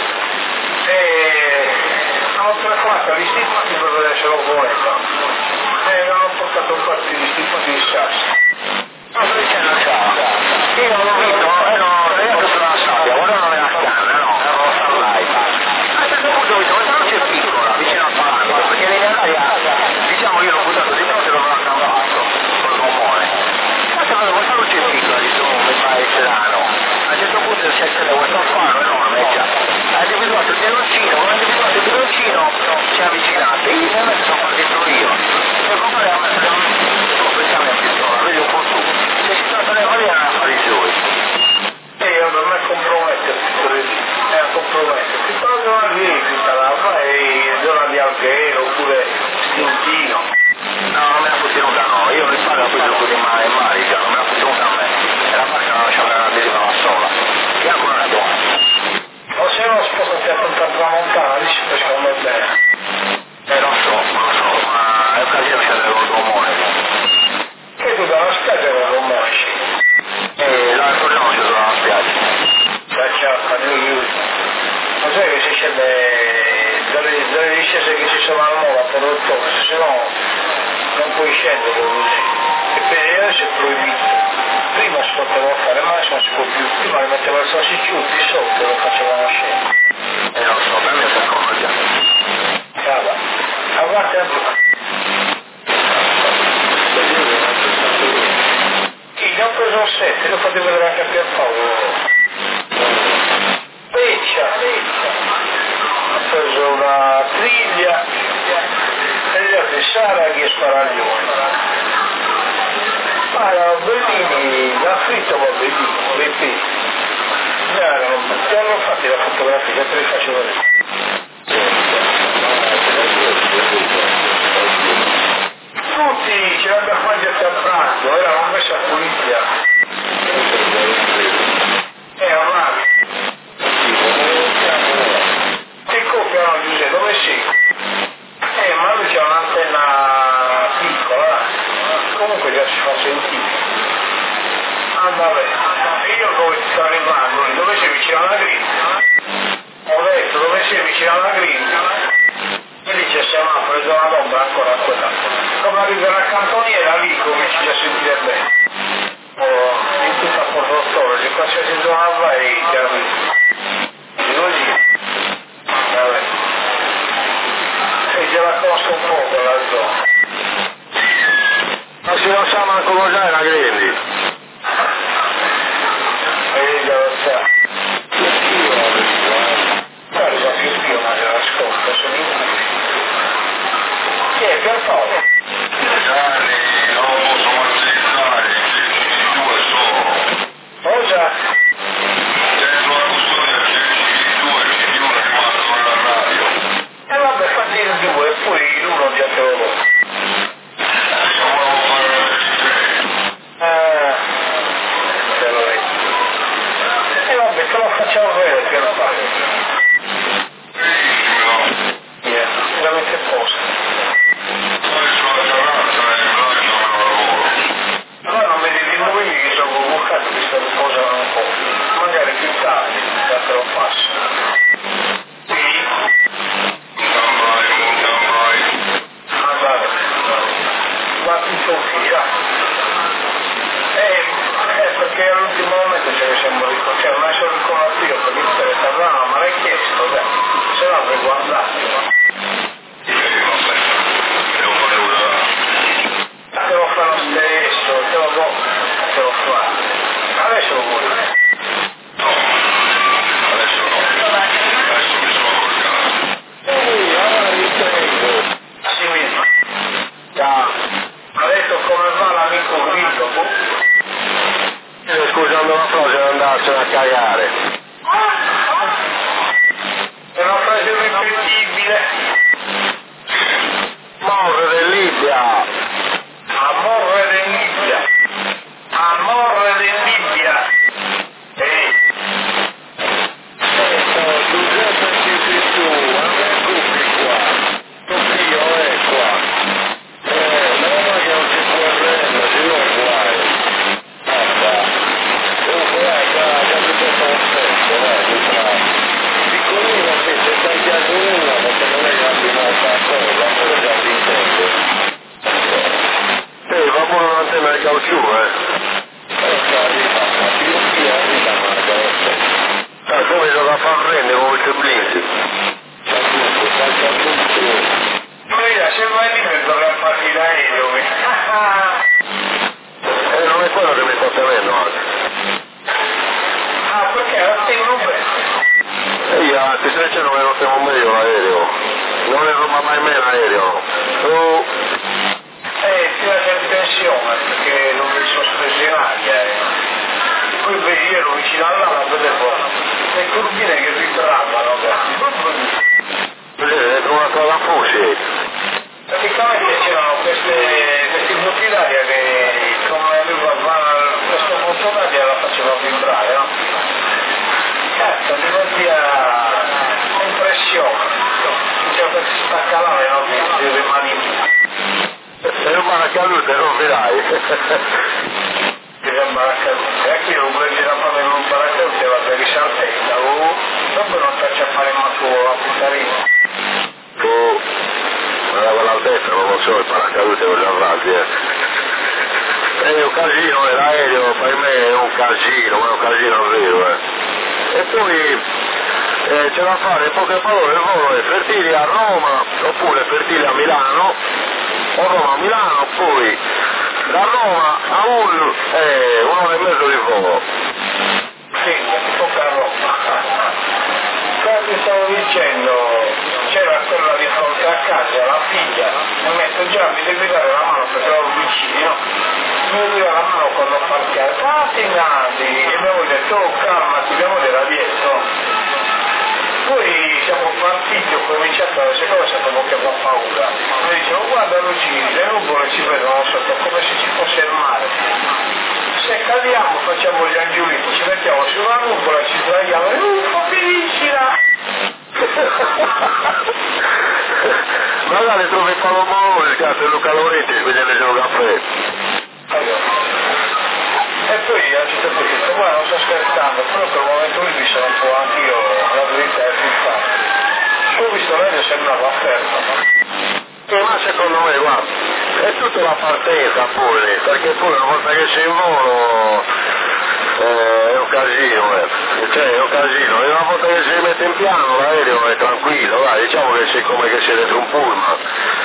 E hanno telefonato agli istituti per vedere se lo volevano e hanno portato un quarto di istituti di Sassi. Non sto dicendo ciao, io non l'ho visto, ero sulla sabbia, guardavo nella canna, no, ero starlight. A un certo punto ho visto, questa luce è piccola, vicino al palazzo, perché nell'aria, diciamo io l'ho buttato di fronte e l'ho accampato col gommone. Questa luce è piccola, di su, mi fa il serano. A un certo punto si accende questo faro enorme, già. Ha individuato il biloncino, quando ha individuato il biloncino si è avvicinato, io ovviamente sono partito io. Mio compare ha messo pensavo a pistola, vedi un po' tu. Se si tratta di fare a fare i suoi. E io non mi compromette, era compromette. Si trovano lì, si la e zona di Alghero oppure Stintino. No, non me la fu tenuta, no, io risparmio a questo di Marica, non me la fu tenuta a me. E la barca non lasciava la derivava sola. E ancora una donna. O se no spostati a tanta tramontana, lì si pescano bene. Non so, ma è occasione di andare col gommone. Che tu dalla spiaggia non lo mangi. E la torniamo c'è sulla spiaggia. Ciao, non sai che si scende dalle discese che ci sono al molo per l'ottobre, se no non puoi scendere così. E per adesso è proibito. Prima si poteva fare, ma adesso non si può più. Prima li metteva il salsicciutti sotto e lo facevano scendere. Non so, per me si accorge. Brava. A guarda anche. Sì, ne ho preso un 7, lo fate vedere anche a Pierpaolo. Peccia. Ho preso una triglia e gli altri saraghi e sparaglioni. Ma erano bellini, la fritta va bellini, dei pesci. Ti hanno fatti la fotografia, te li faccio vedere. Tutti ce l'abbiamo mangiati a pranzo, eravamo messi a pulizia. Ormai. Ti copiano Giuseppe, dove sei? Ma lui c'è un'antenna piccola, comunque già si fa sentire. vabbè, io dove sto arrivando, dove sei vicino alla grinta? Ho detto dove sei vicino alla grinta? E dice semaforo, zona d'ombra ancora quella. Come arriverà a cantoniera lì cominci a sentire bene. In tutta Porto Storo, se qualsiasi zona vai ti arrivi. Così. Vabbè. E ce la conosco un po' quella zona. Ma se non sa manco cos'è la Grindi. E già lo sa. Arriva più io ma te l'ascolto, sono in cui. Chi è per Paolo? Gianni, non posso martellare, ci due sono. Cosa? Dentro la custodia c'è due, c'è di uno rimasto alla radio. E vabbè, fatti il due e poi l'uno già te lo do. Te lo vedo. E vabbè, te lo facciamo vedere per fare. Veramente posto. Allora non mi devi muovere che sono convocato che sto riposando un po'. Magari più tardi, da te lo passo. Sì? Andate. Va tutto via. Perché all'ultimo momento ce ne siamo ricordati, cioè non è solo ricordato io per l'interesse, no, ma l'hai chiesto, dai. Se no avrei guardato. Te lo fa lo stesso, te lo do, te lo fa. Adesso lo vuoi? No, adesso no. Adesso mi sono accorgato. Allora riprendo. Sì, mi ciao. Adesso come va l'amico Guido? Scusando la frase di andarsene a cagare. È una frase ripetibile. Morre in Libia. Amore de Libia. Amore de Libia. Giuseppe ci sei tu, a me tutti qua. Tutti io è qua. Mamma che non si può arrendere, si non guai. Dunque capito perfetto, piccolino sì, se stai piaciuto perché non è grande molta cosa, però già ti intendo. Va pure un'antenna di caucciù, come gioca a far prendere come il Blinzi? Maria, se vai lì per dover farti l'aereo, Non è quello che mi sta tenendo anche. ah, perché la tengono bene? Io anzi se c'è non me lo stiamo meglio l'aereo. Non ne ruba mai me l'aereo. Ti lascia in pensione perché non mi sono speso in aria. Poi vedi, io ero vicino all'ala, vedevo le turbine che vibravano. Vedete, dentro una cosa fusi. Praticamente c'erano questi buchi d'aria che come aveva questo punto d'aria la faceva vibrare, no? Cazzo, mi via impressione. Cioè per staccalare, no? Di rimani. È un paracadute, non vedrai. È un paracadute. E qui non prendi la fame in un paracadute, va per risaltetta. Dopo non faccia fare ma tu la puttarina. Ma con l'altezza non lo so, il paracadute con gli avanti, È un casino, l'aereo per me è un casino, ma è un casino vero, E poi c'è da fare in poche parole il volo è Fertili a Roma, oppure Fertili a Milano, o Roma a Milano, poi da Roma a un'ora e mezzo di volo. Sì, tocca a Roma. Ti stavo dicendo, c'era quella di fronte a casa, la figlia, mi ha detto già mi devi dare la mano perché ero vicino, mi devi dare la mano quando fa il cazzo, nati, e abbiamo detto oh calmati, mia moglie era dietro. Poi siamo partiti, ho cominciato a queste cose, sapevo che fa paura. Mi dicevo guarda Luigi, le nuvole ci vedono sotto come se ci fosse il mare. Se cadiamo facciamo gli angiolini, ci mettiamo sulla nuvola, ci sdraiamo e finiscila! Magari trovi il palomone, il cazzo e Luca Loretti, si vede nel caffè. E poi a un certo punto ho detto, guarda, non sto scherzando, però per il momento lì mi sono un po' anch'io, la verità è più facile. Ho visto l'aereo sembrava aperto, no? Ma secondo me, guarda, è tutta la partenza pure, perché poi una volta che sei in volo è un casino, cioè è un casino, e una volta che si mette in piano l'aereo è tranquillo, dai, diciamo che sei come che sei dentro un pullman,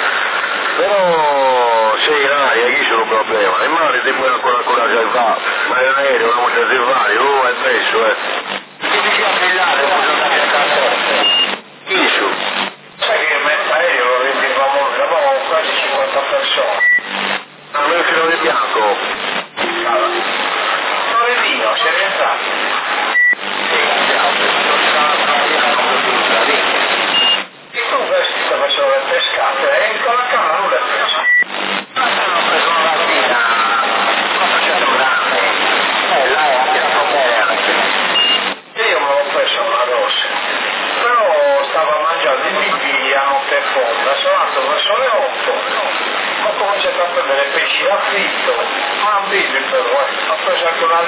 però sei in aria, chi c'è un problema, in mare ti puoi ancora già fare, ma in aereo non c'è di fare, è preso, Ti dici a brillare, poi giocare a casa, chi su? Sai che in mezzo aereo lo rendevamo, eravamo quasi 50 persone. Ah, nel filo di bianco? Torellino, si è rientrato. E tu vestito facevo le pescate e con la canna non le hai preso. Ho preso una mattina 400 grammi, là è anche la problema. E io me l'ho preso una rossa, però stavo mangiando i bimbi a notte fonda, sono andato verso le 8, ho cominciato a prendere pesci da fritto, ma non bimbi però, ho preso anche una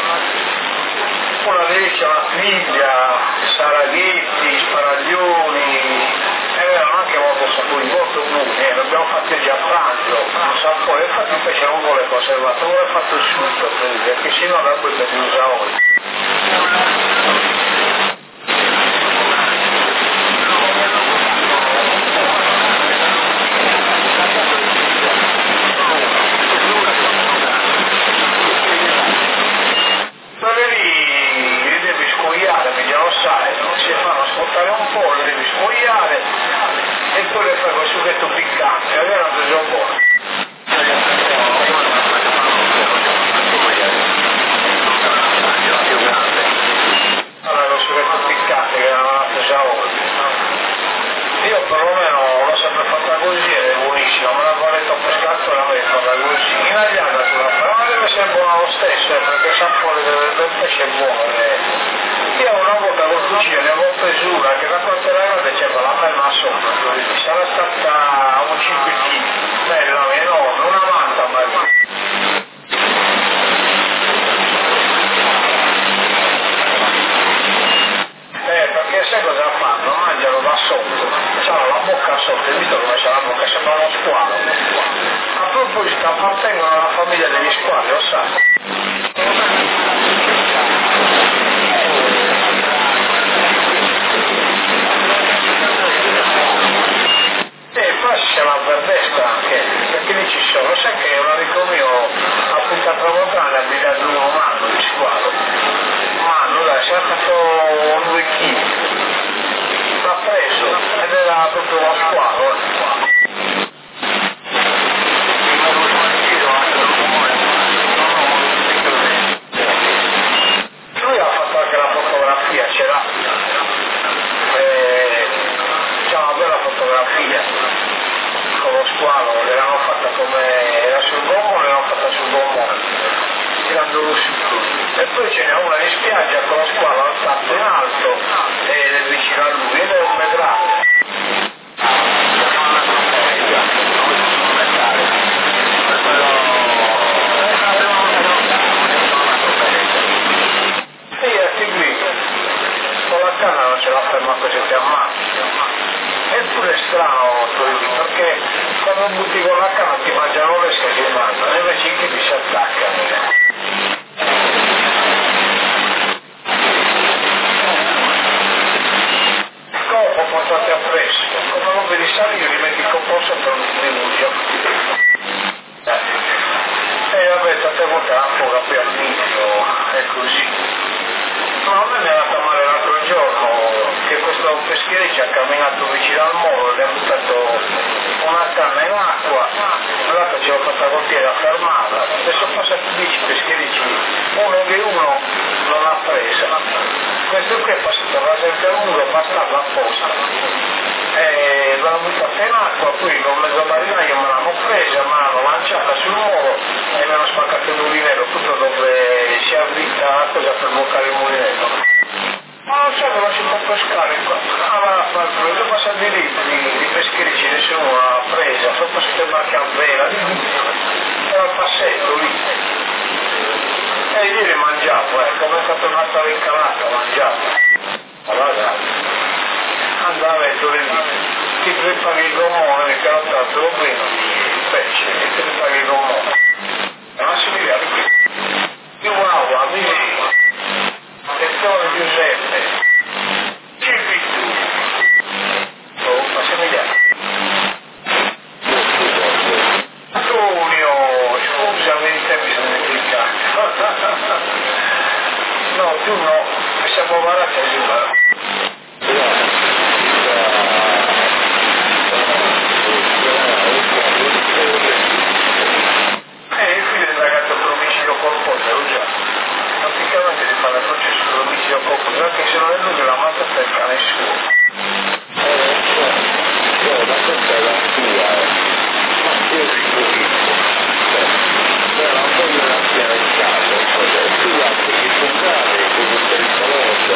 leccia, una figlia, saraghetti, sparaglioni, erano anche molto sapori, molto buoni, ne abbiamo fatti già a pranzo, un sapore, infatti invece non vuole conservato, vuole fatto il succo, perché sennò da poi per li usa oggi. Si fanno scottare un po', le devi sfogliare e poi le fai col sughetto piccante, allora non preso buono. Allora col sughetto piccante che non l'ha presa oggi. Io perlomeno l'ho sempre fatta così ed è buonissima, me l'hanno detto pescato e la devi fatta così. In agliata tu la fai, ma deve essere buona lo stesso, perché il sapore del pesce è buono. Io una volta con cucina ne avevo preso una che la quarterella diceva la bella sopra, sarà stata un 5 kg, bella, enorme, una manta bella. Perché sai cosa fanno? Mangiano da sotto, c'hanno la bocca sotto, hai visto come c'è la bocca? Sembra uno squalo. A proposito, appartengono alla famiglia degli squali, lo sai? C'è la verdestra anche, perché lì ci sono, sai che un amico mio a Punta Tramontana ha abitato un manno di squalo, dai, si è fatto 2 kg, l'ha preso ed era proprio uno squalo. Lui ha fatto anche la fotografia, ce l'ha, c'è una bella fotografia. Con lo squalo, l'avevano fatta come era sul gommo, l'avevano fatta sul gommo, tirandolo su. E poi ce n'è una in spiaggia con lo squalo alzato in alto ed è vicino a lui ed è un metrato. Sì, anche qui, con la canna non ce la fermata se ti ammazza. Eppure è strano, perché quando butti con la canna ti mangiano le che si mangiano, invece i tipi si attaccano. Copo portate appresso, come non vedi salire li metti il copo sopra un diluvio. E vabbè, tante volte la fuga poi all'inizio è così. Ma a me mi è andata male l'altro giorno che questo peschereccio ci ha camminato vicino al molo, gli ha buttato una canna in acqua, l'altro ce l'ho fatta col piede a fermarla, e sono passati 10 pescherecci, uno che uno non l'ha presa, questo qui è passato a rasente lungo, bastardo apposta, e l'hanno buttata in acqua, poi con mezzo marinaio me l'hanno presa, me l'hanno lanciata sul molo e mi hanno spaccato il mulinello, tutto dove si avvita la cosa per bloccare il mulinello. Ma non so dove si può pescare qua. Sono passati lì di pescherecci, nessuno l'ha presa, sono passate barche a vela, era il passetto lì. Ieri mangiato, come è stato tornato in calata, mangiato. Allora, andava e dove ti prepari il gommone, il carottato prima di pesce, e ti prepari il gommone. Ma si vede qui. Io guardo, amici, attenzione Giuseppe, ci tu. Oh, facciamo vedere. Antonio, scusami, te mi sono dimenticato. No, tu no, siamo varati a giocare. Il figlio del ragazzo per omicidio colposo, già. Praticamente si fa il processo per omicidio colposo, anche se non è lui che la mazza per il cane suo. Ma questa è la tua, ma io dico però poi me la spianato, tu guardi che tu cane è così pericoloso,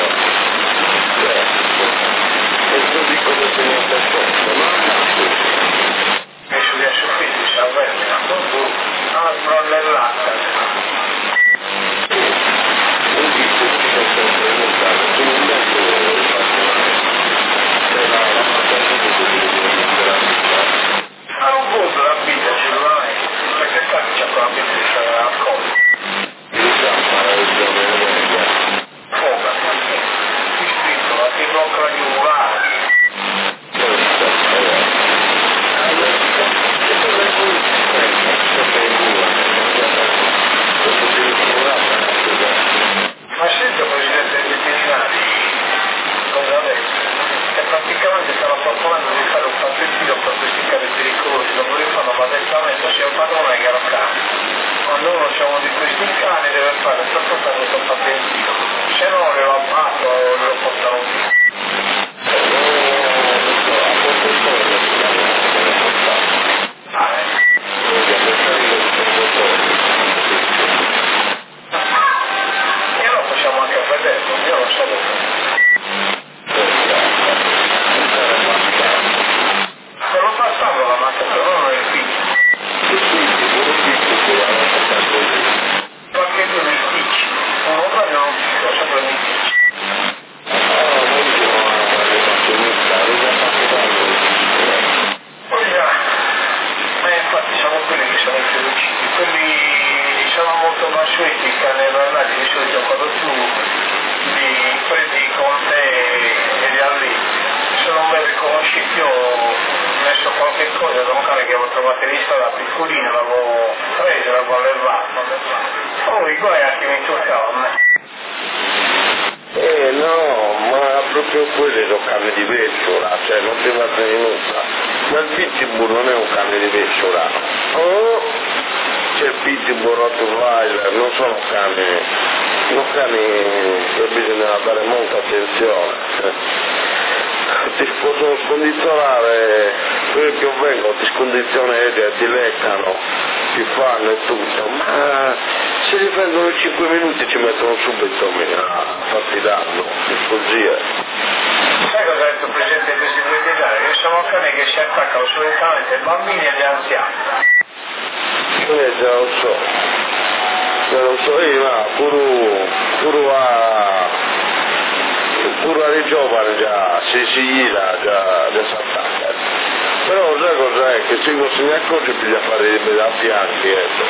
e così come se non sei sotto, ma E su di assuffitti si avvertina, una sbronnellata. un visto che c'è sempre montato, tu non metti la Ma non posso la vita, ci vai, perché sta che c'è quella vita di stare a cosa. Foga, ti stringola, ti blocca la giugulare. Ma sento Presidente dei veterinari, cosa ha detto? Che praticamente stava proponendo di fare un patentino per questi cani pericolosi, dopo li fanno l'addestramento sia il padrone che il cane. Quando uno c'è uno di questi cani deve fare sotto questo patentino, se no glielo ammazzo o glielo portano via. E allora possiamo anche vederlo, io lo so dove. Se lo passavo la macchina, però non è il figlio. Qualche due mi dici, un uomo non dico, sempre mi dici. Poi già, ma infatti siamo quelli che sono più lucidi, quelli sono molto mansueti, i cani normali di solito quando tu li prendi con te e li alleni, se non me li conosci più ho messo qualche cosa da un cane che avevo trovato in strada piccolino, l'avevo preso, l'avevo allevato, poi guai a che mi toccava a me. No, ma proprio quelli sono cani di pesciola, cioè non ti va bene nulla. Ma il pitbull non è un cane di pesciola. Oh, c'è il pitbull Rottweiler, non sono cani che bisogna dare molta attenzione. Ti possono scondizionare, quelli che vengono ti scondizionano, ti leccano, ti fanno e tutto, ma se li prendono 5 minuti ci mettono subito a farti danno, così è. Sai cosa ha detto il Presidente di questi veterinari? Che sono cani che si attaccano solitamente ai bambini e agli anziani. Già lo so io, ma pure ai giovani già si gira, già si attacca. Però sai cos'è? Che se non se ne accorge bisogna fare da fianchi,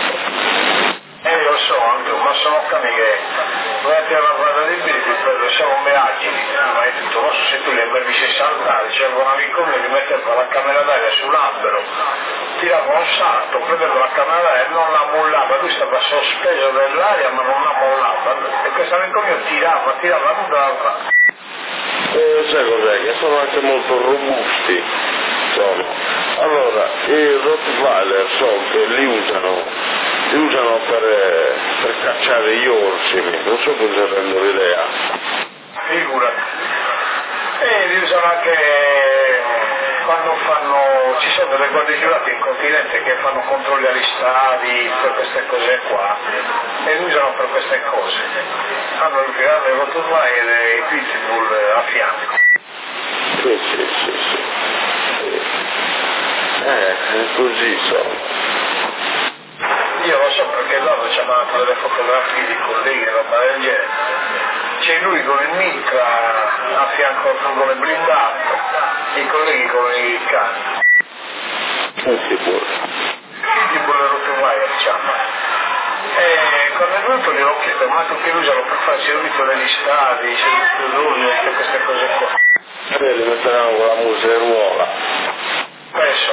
Lo so anche, ma sono cani che durante la guarda dei bici siamo agili, ma è tutto, non so se tu li hai mai visti saltare, c'era un amico mio che metteva la camera d'aria sull'albero, tirava un salto, prendeva la camera d'aria e non la mollava, lui stava sospeso nell'aria ma non la mollava, e questo amico mio tirava tutta l'altra. Sai cos'è? Che sono anche molto robusti. Allora, i Rottweiler so che li usano per cacciare gli orsi, non so cosa rendo l'idea. Figurati. E li usano anche quando ci sono delle guardie giurate in continente che fanno controlli agli stadi per queste cose qua e li usano per queste cose. Hanno il grande Rottweiler e i pitbull a fianco. Sì. Così sono. Io lo so perché loro ci hanno dato delle fotografie di colleghi e roba del genere. C'è lui con il mitra a fianco al furgone blindato, i colleghi con i cani. Si può. Quindi volevo trovare, diciamo. E quando è venuto gli ho chiesto, ma tu che usano per fare il servizio negli stadi, il servizio d'urne e queste cose qua? Li metteranno con la museruola. Penso.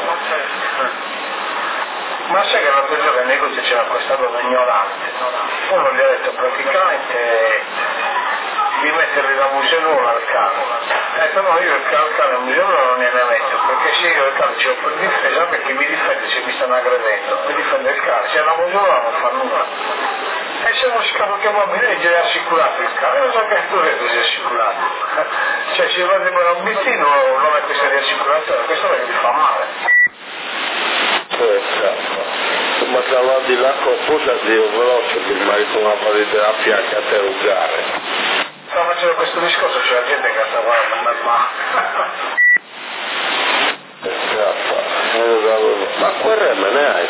Ma sai che l'altro giorno nel negozio c'era questa donna ignorante. Uno gli ha detto praticamente di mettergli la museruola al cane. Ha detto no, io il cane al museruola non ne metto, perché se io il cane ce l'ho per difesa, perché mi difende se mi stanno aggredendo, mi difende il cane, se la museruola non fa nulla. E se uno scappa che va bene, già è assicurato il cane, non so che tu vedi se è assicurato. Cioè se va di un bittino non è questa di assicurazione, questo è che mi fa male. Ma stava di là con cosa Dio veloce prima di una validità a fianco a te usare. Stavo facendo questo discorso, c'è la gente che sta guardando, ma quel me ne hai?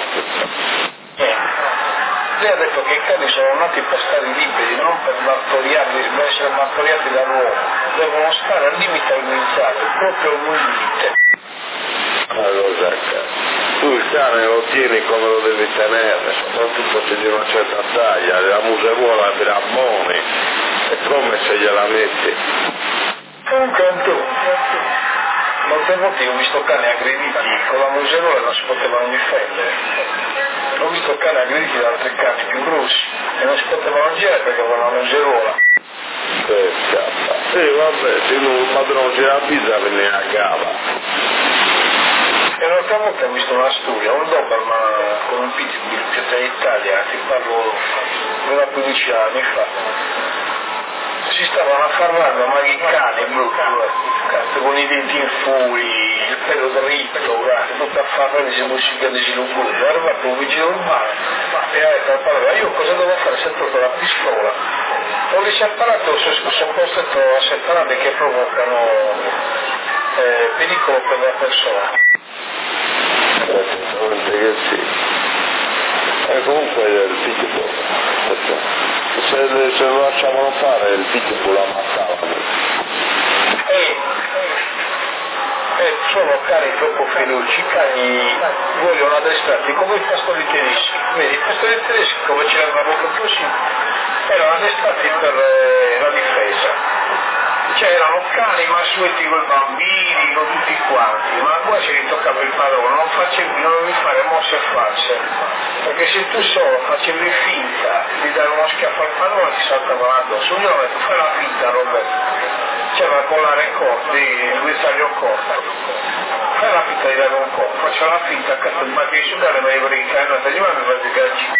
Lei ha detto che i cani sono nati per stare liberi, non per martoriarli, per essere martoriati dall'uomo. Devono stare al limite organizzato, proprio un limite. Allora, tu il cane lo tieni come lo devi tenere, soprattutto se di una certa taglia, la museruola te la abboni, è come se gliela metti. Comunque Antonio, molte volte io ho visto cani aggrediti con la museruola e non si potevano difendere. Ho visto cani aggrediti da altri cani più grossi e non si potevano girare perché avevano la museruola. Sì, vabbè, se un padrone c'era la pizza veniva a gava. E un'altra volta ho visto una storia, un Doberman con un pitbull più d'Italia, ti parlo una 15 anni fa. Si stavano afferrando ma i cani con i denti in fuori, il pelo dritto, tutto afferrato si musica di sviluppo. È arrivato un vigile urbano e ha detto allora io cosa devo fare? Si è tolto la pistola. Ho riseparato, sono costretto a separare che provocano pericolo per la persona. Assolutamente che sì. E comunque il pitbull, se lo lasciavano fare il pitbull lo ammazzavano. Sono cani troppo feroci, i cani vogliono addestrarsi come i pastori tedeschi. Vedi, i pastori tedeschi come ce l'avevano così, erano addestrati per la difesa. Cioè erano cani mansueti con i bambini, con tutti quanti, ma qua si ritoccava il padrone, non devi fare mosse false, perché se tu solo facevi finta di dare uno schiaffo al padrone ti saltavano addosso. Io ho detto fai la finta Roberto, c'era la collare corto, il guinzaglio corto, fai la finta di dare un colpo, faccio la finta che tu batti di sudare ma io vorrei che andate di mano e vado di gaggi.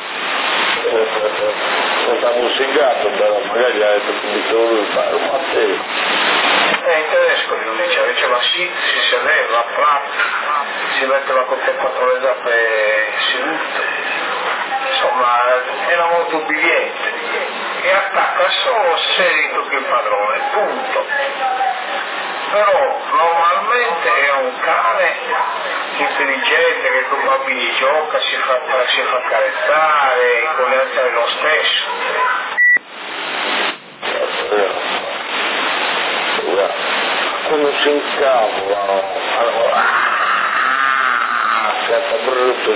Non sta musicato però magari ha detto che mi devo fare un mattino. In tedesco lui diceva sì, si sedeva, si metteva con te quattro le zappe sedute, insomma era molto ubbidiente e attacca solo se ritocca il padrone, punto. Però normalmente è un cane intelligente che con i bambini gioca, si fa carezzare, con le altre lo stesso. Quando si incavola, allora, senta brutto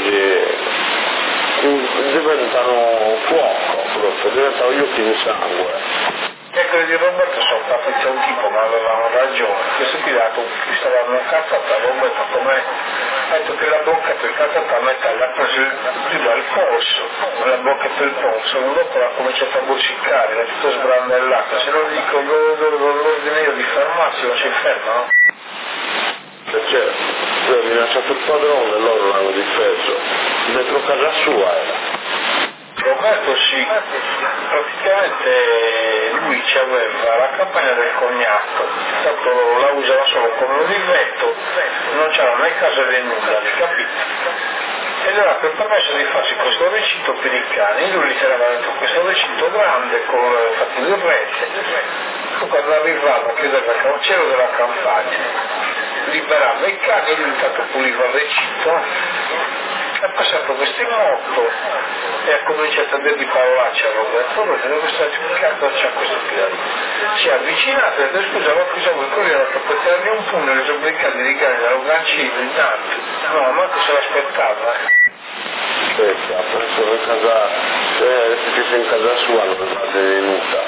diventano fuoco, diventano gli occhi di sangue. Quelli di Roberto sono partiti un tipo ma avevano ragione, questo qui stavano incazzata a Roberto come ha detto che la bocca per incazzata a metà l'ha preso prima il polso, la bocca per il polso, dopo l'ha cominciato a boccicare, l'ha tutto sbrandellata, se non dico l'ordine io di fermarsi non si fermano. Certo, lui ha minacciato il padrone e loro l'hanno difeso, dentro casa sua era. Roberto sì, praticamente lui aveva la campagna del cognato, tanto la usava solo come un rivetto, non c'era né casa né nulla, capito? Ed era per permesso di farsi questo recinto per i cani, lui gli teneva dentro questo recinto grande con fatto di rete, quando arrivava chiudeva il cancello della campagna, liberava i cani, lui intanto puliva il recinto è passato questo in moto e ha cominciato a dirgli parolacce a Roberto, che cazzo c'ha questo qui da lì? Si è avvicinato e ha detto scusa ma cosa vuoi correre per tirarmi un pugno e sono brincati di cane dallo gancino intanto? No, Marco se l'aspettava. Aspetta, adesso in casa, se siete in casa sua non è venuta.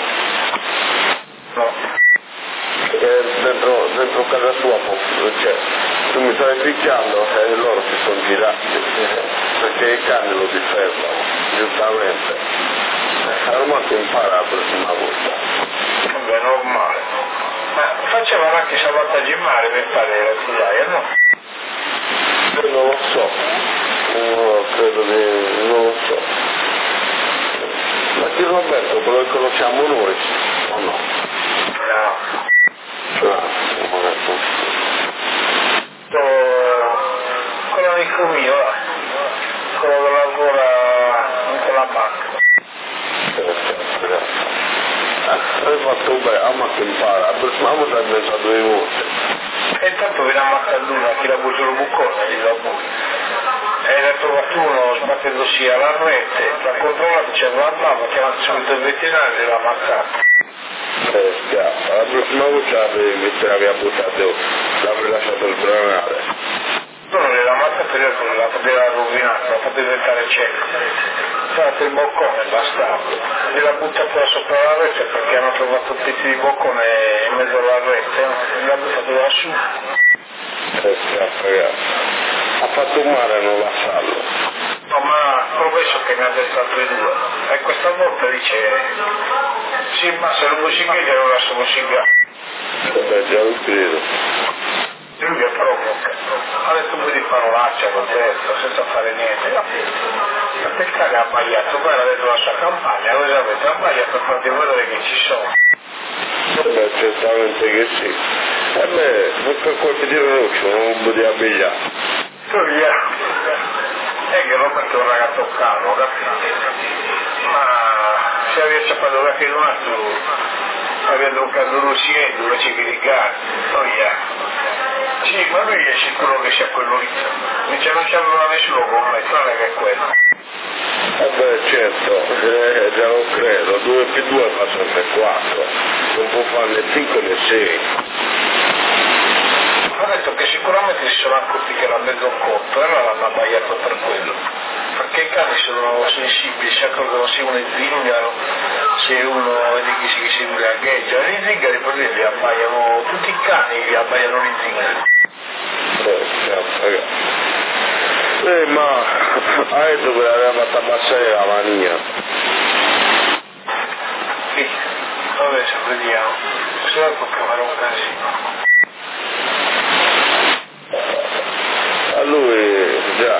No. Dentro casa sua, cioè, tu mi stai picchiando e loro si sono girati, perché i cani lo difendono, giustamente. Allora ti impara la prossima volta. Vabbè, normale. Ma facevano anche salvataggi in mare per fare le acciaie, no? Non lo so, credo che non lo so. Ma chi Roberto, quello che conosciamo noi, o no? No. Non è quello amico mio, quello che lavora in quella banca. Hai fatto bene, ama che impara, la prossima volta hai pensato 2 volte. E intanto viene a Maccaduna, chi la bugia lo buccone, lì la bugia. E ne ha trovato uno sbattendosi alla rete, l'ha controllato, c'era la mamma, chiamato subito il veterinario e l'ha ammazzato. Scappa, la prossima volta l'aveva buttato, l'avrei lasciato sbranare. Non gliel'ha ammazzato, l'ha rovinato, l'ha fatto diventare cieco. Fate il boccone, bastardo. Gliel'ha buttato sopra la rete perché hanno trovato pezzi di boccone in mezzo alla rete, l'ha buttato da su. Scappa, ragazzi. Ha fatto male a non lasciarlo. No, ma promesso che ne ha addestrato i 2. E questa volta dice, sì, ma se lo vuoi sigare lo lascio sigare. Beh, già lo credo. Lui mi provoca. Ha detto un po' di parolacce, l'ho detto, senza fare niente. Perché il cane ha sbagliato, poi l'ha detto la sua campagna, voi sapete, ha sbagliato per farti vedere che ci sono. Beh, certamente che sì. E beh, per colpi di roccio, un po' di abbigliato. È che Roberto è un ragazzo calmo, capito? Ma se avesse fatto qualche un altro, aveva toccato Russietto, invece che di gas, sì, ma lui è sicuro che sia quello lì. Dice non c'aveva nessuno con me, tranne che quello. Beh, certo, già lo credo, 2 più 2 fa sempre 4, non può fare né 5 né 6. Ha detto che sicuramente si sono accorti che era mezzo cotto e allora l'hanno abbaiato per quello. Perché i cani sono sensibili, si accorgono se uno è zingaro, se uno vede che si imbriagheggia. Gli zingari per lì li abbaiano, tutti i cani li abbaiano gli zingari. Ma ha detto che l'aveva fatta abbassare la mania. Sì, adesso vediamo. Se la tocca fare un casino. A lui già,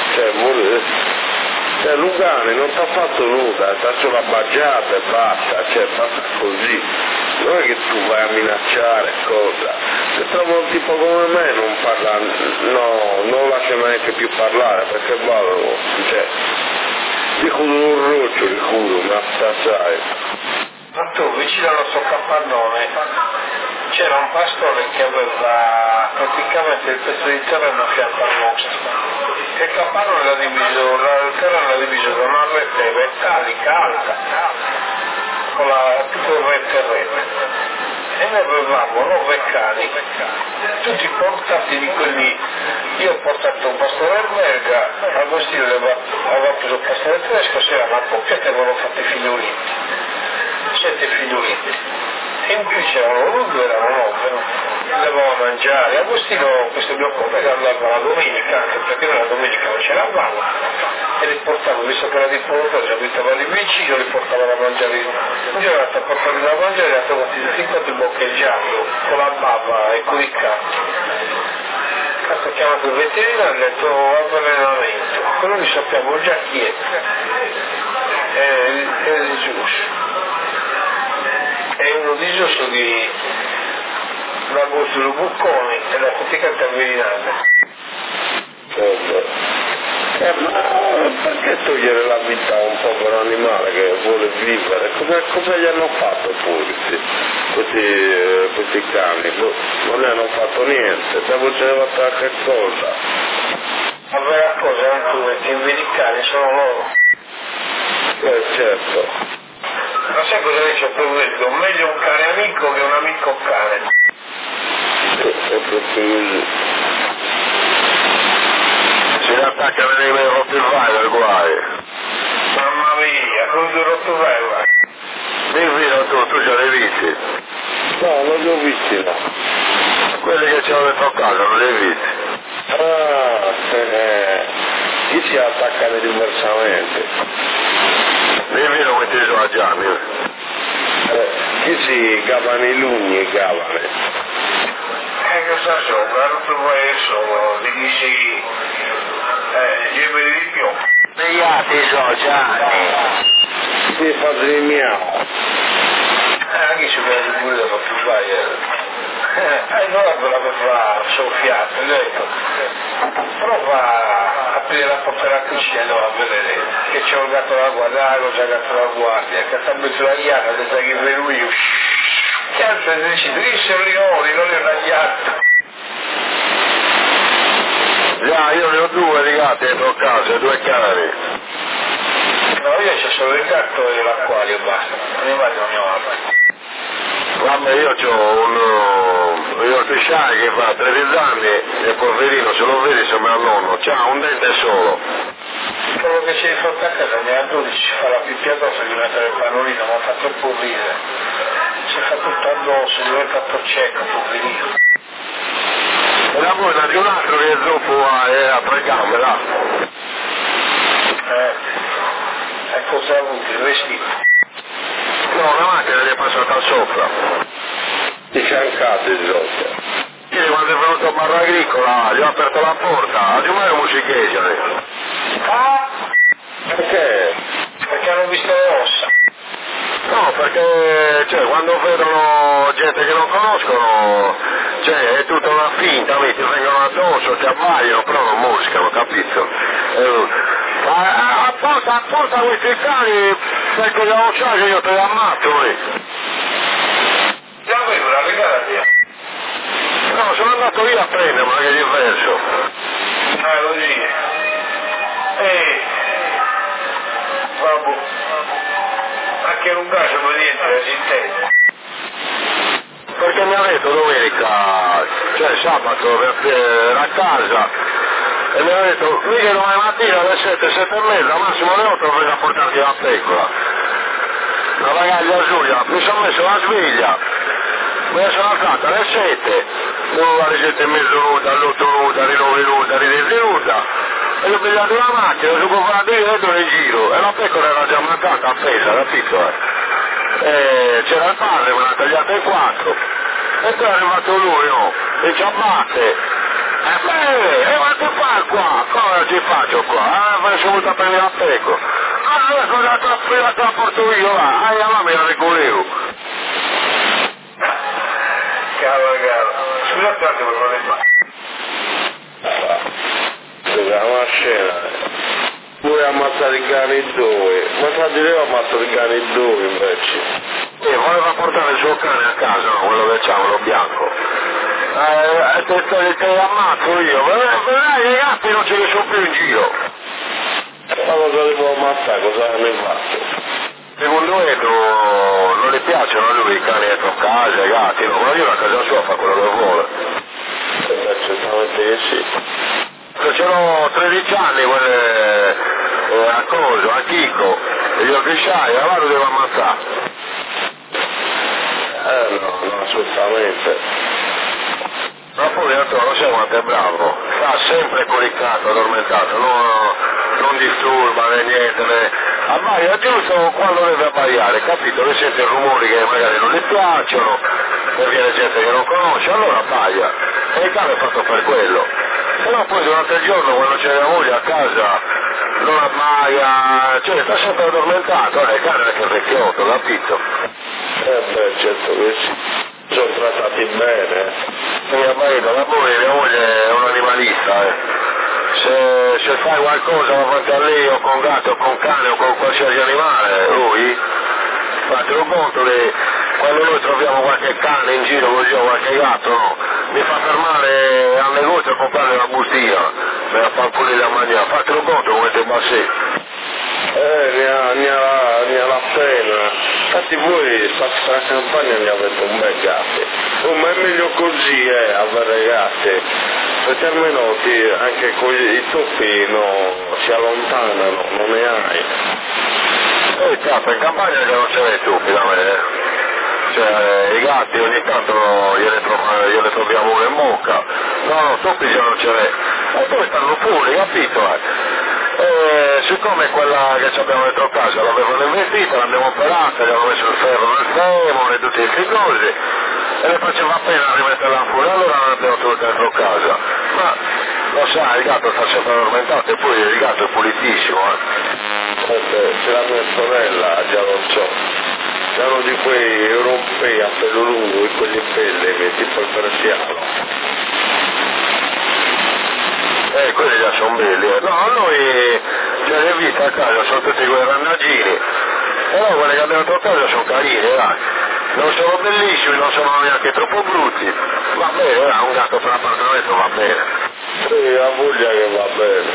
cioè Lugani non ti ha fatto nulla, ti ha solo abbaggiato e basta, cioè basta così. Non è che tu vai a minacciare cosa. Se trovo un tipo come me non parla, no, non lascia neanche più parlare perché vado, cioè, ti chiudo un roccio, li chiudo, ma sai. Ma tu vicino al nostro capannone c'era un pastore che aveva praticamente il pezzo di terreno a fianco al nostro. E il capannone l'ha diviso, il terreno l'ha diviso da una rete metallica alta, con tutto rete e rete. E noi avevamo 9 cani, tutti portati di quelli. Io ho portato un pastore belga, Agostino aveva preso il pastore tedesco, si era una coppia che avevano fatto i figlioletti, 7 figlioletti. E in più c'erano loro, erano 9, andavamo a mangiare. Agostino, questo mio collega, andava la domenica, anche perché noi la domenica non c'eravamo, e li portavo, visto che era di Porto, ci abitavano in vicino, li portavano a mangiare. Un giorno a portarli da mangiare, li ha trovati tutti quanti boccheggiando, con la bava e con i cazzi. Ha chiamato il veterinario e ha detto avvelenamento. Quello li sappiamo già chi è. È Gesù. È uno discorso di l'agosto di Bocconi e la fatica avvelenata. Ma perché togliere la vita a un povero animale che vuole vivere? Cosa gli hanno fatto poi questi cani? Non ne hanno fatto niente, dopo c'è fatto qualche cosa. Ma vera cosa è tu, ti invidi i cani, sono loro. Certo. Ma sai cosa dice il proverbio? Meglio un cane amico che un amico cane. È proprio così. Si attacca le neve Rottweiler, guai. Mamma mia, con due Rottweiler. Dimmi tu già li hai visti? No, non li ho visti là. Quelli che c'erano dentro casa, non li hai visti? Chi si attacca diversamente? Dimmi come ti sono a Gianni. Chi si cavano i lunghi, cavano. Cosa sopra, Rottweiler sono, dici, gemeli di più. Svegliati so, Gianni. Si fa del miau. Anche se vede pure da Rottweiler. Allora quella che fa soffiato, detto. Prova a aprire la porta della cucina a vedere che c'è un gatto da guardare, c'è un gatto da guardia, che sta messo la ghiaccia, che sta che per lui, che altro dici, drisce rioli, non è una ghiaccia. Già, io ne ho due di gatti dentro casa, due cani. No, io c'ho solo il gatto e l'acquario, basta. Animali non ne ho altri. Vabbè, io ho un Yorkshire che fa 13 anni e poverino, se lo vedi sembra il nonno, c'ha un dente solo. Quello che si è fatto a casa ne ha 12, ci fa la pipì addosso, gli mette il panolino, ma fa troppo ridere. Si fa tutto addosso, diventa tutto cieco, poverino. E la buona di un altro che zoppo a 3 gambe, là. E cosa ha avuto? Il vestito? No, una macchina gli è passata sopra. Ti fiancate il gioco. Ieri quando è venuto a Barra Agricola, gli ho aperto la porta, oggi mai musicheggiano. Ah! Perché? Perché hanno visto le ossa. No, perché quando vedono gente che non conoscono, è tutta una finta, ti vengono addosso, ti abbaiano, però non musicano, capito? Apporta questi cani perché devo usare che io te li ammazzo lì. Già avevo la regalaria. No, sono andato io a prendere, ma che è diverso. Così. Vabbè. Anche un caso per niente resistente. Perché mi ha detto domenica, sabato, era a casa, e mi ha detto, mica domani mattina alle 7, 7 e mezza, massimo alle 8 vengo a portarti la pecora. La bagaglia Giulia, mi sono messo la sveglia, me ne sono alzata alle 7, alle 7 e mezza nuda, alle 8 nuda, alle 9 nuda, alle 10 nuda, e ho pigliato la macchina, ho comprato dietro nel giro, e la pecora era già mancata appesa, capito? C'era il padre, me l'ha tagliata in 4, e poi è arrivato lui, no? In ciabatte. E quanto fa qua? Cosa ci faccio qua? Sono venuto a prendere la pecora. Adesso la porto io là, la me la ricolevo. Cavolo. Scusate un attimo, non è mai. Una scena. Vuoi ammazzare i cani dove? Ma sa di lei ammazzare i cani dove invece? Voleva portare il suo cane a casa, no? Quello che c'ha, quello bianco. Te ammazzo io, vedrai i gatti non ce ne sono più in giro. Ma cosa devo ammazzare? Cosa ne fatto? Secondo me non le piacciono a lui i cani dentro casa, i gatti, no? Ma io a casa sua fa quello che vuole. Certamente che sì. C'erano 13 anni quelle a coso, a Chico, e io Yorkshire, allora lo devo ammazzare. No, assolutamente. Ma poi non sai quanto è bravo, sta sempre coricato, addormentato, non disturba né niente, abbaia giusto quando deve abbaiare, capito? Lui sente rumori che magari non gli piacciono, e viene gente che non conosce, allora abbaia, e il cane è fatto per quello. Però poi durante il giorno quando c'è la moglie a casa non abbaia, sta sempre addormentato, il cane è che è vecchiotto, capito? Certo che sì. Sono trattati bene. Mia moglie è un animalista, Se fai qualcosa davanti a lei o con gatto o con cane o con qualsiasi animale, lui, fatelo conto che quando noi troviamo qualche cane in giro così o qualche gatto, no, mi fa fermare al negozio a comprare una bustina, me la fa pure la mangiare, fate un conto come te passi. Ne ha la pena. Infatti voi questa campagna ne avete un bel gatto. Ma è meglio così, avere gatti. Perché almeno anche i topi si allontanano, non ne hai. Cazzo, in campagna che non ce n'è tutti da me, Cioè, i gatti ogni tanto gliele troviamo una in bocca. No, topi già non ce n'è. E poi stanno pure, capito? Siccome quella che abbiamo dentro casa l'avevano investita, l'abbiamo operata, gli hanno messo il ferro nel femore e tutte queste cose, e le faceva pena rimetterla fuori, allora l'abbiamo tenuta dentro casa. Ma lo sai, il gatto sta sempre addormentato e poi il gatto è pulitissimo, Se la mia sorella già lo so, erano di quei europei a pelo lungo e quelli belli, tipo il persiano. Quelli già sono belli. No, noi ce li visti a casa, sono tutti quei rannaggini, però quelli che abbiamo dentro casa sono carini, dai. Non sono bellissimi, non sono neanche troppo brutti. Va bene, un gatto per l'appartamento va bene. Sì, ha voglia che va bene.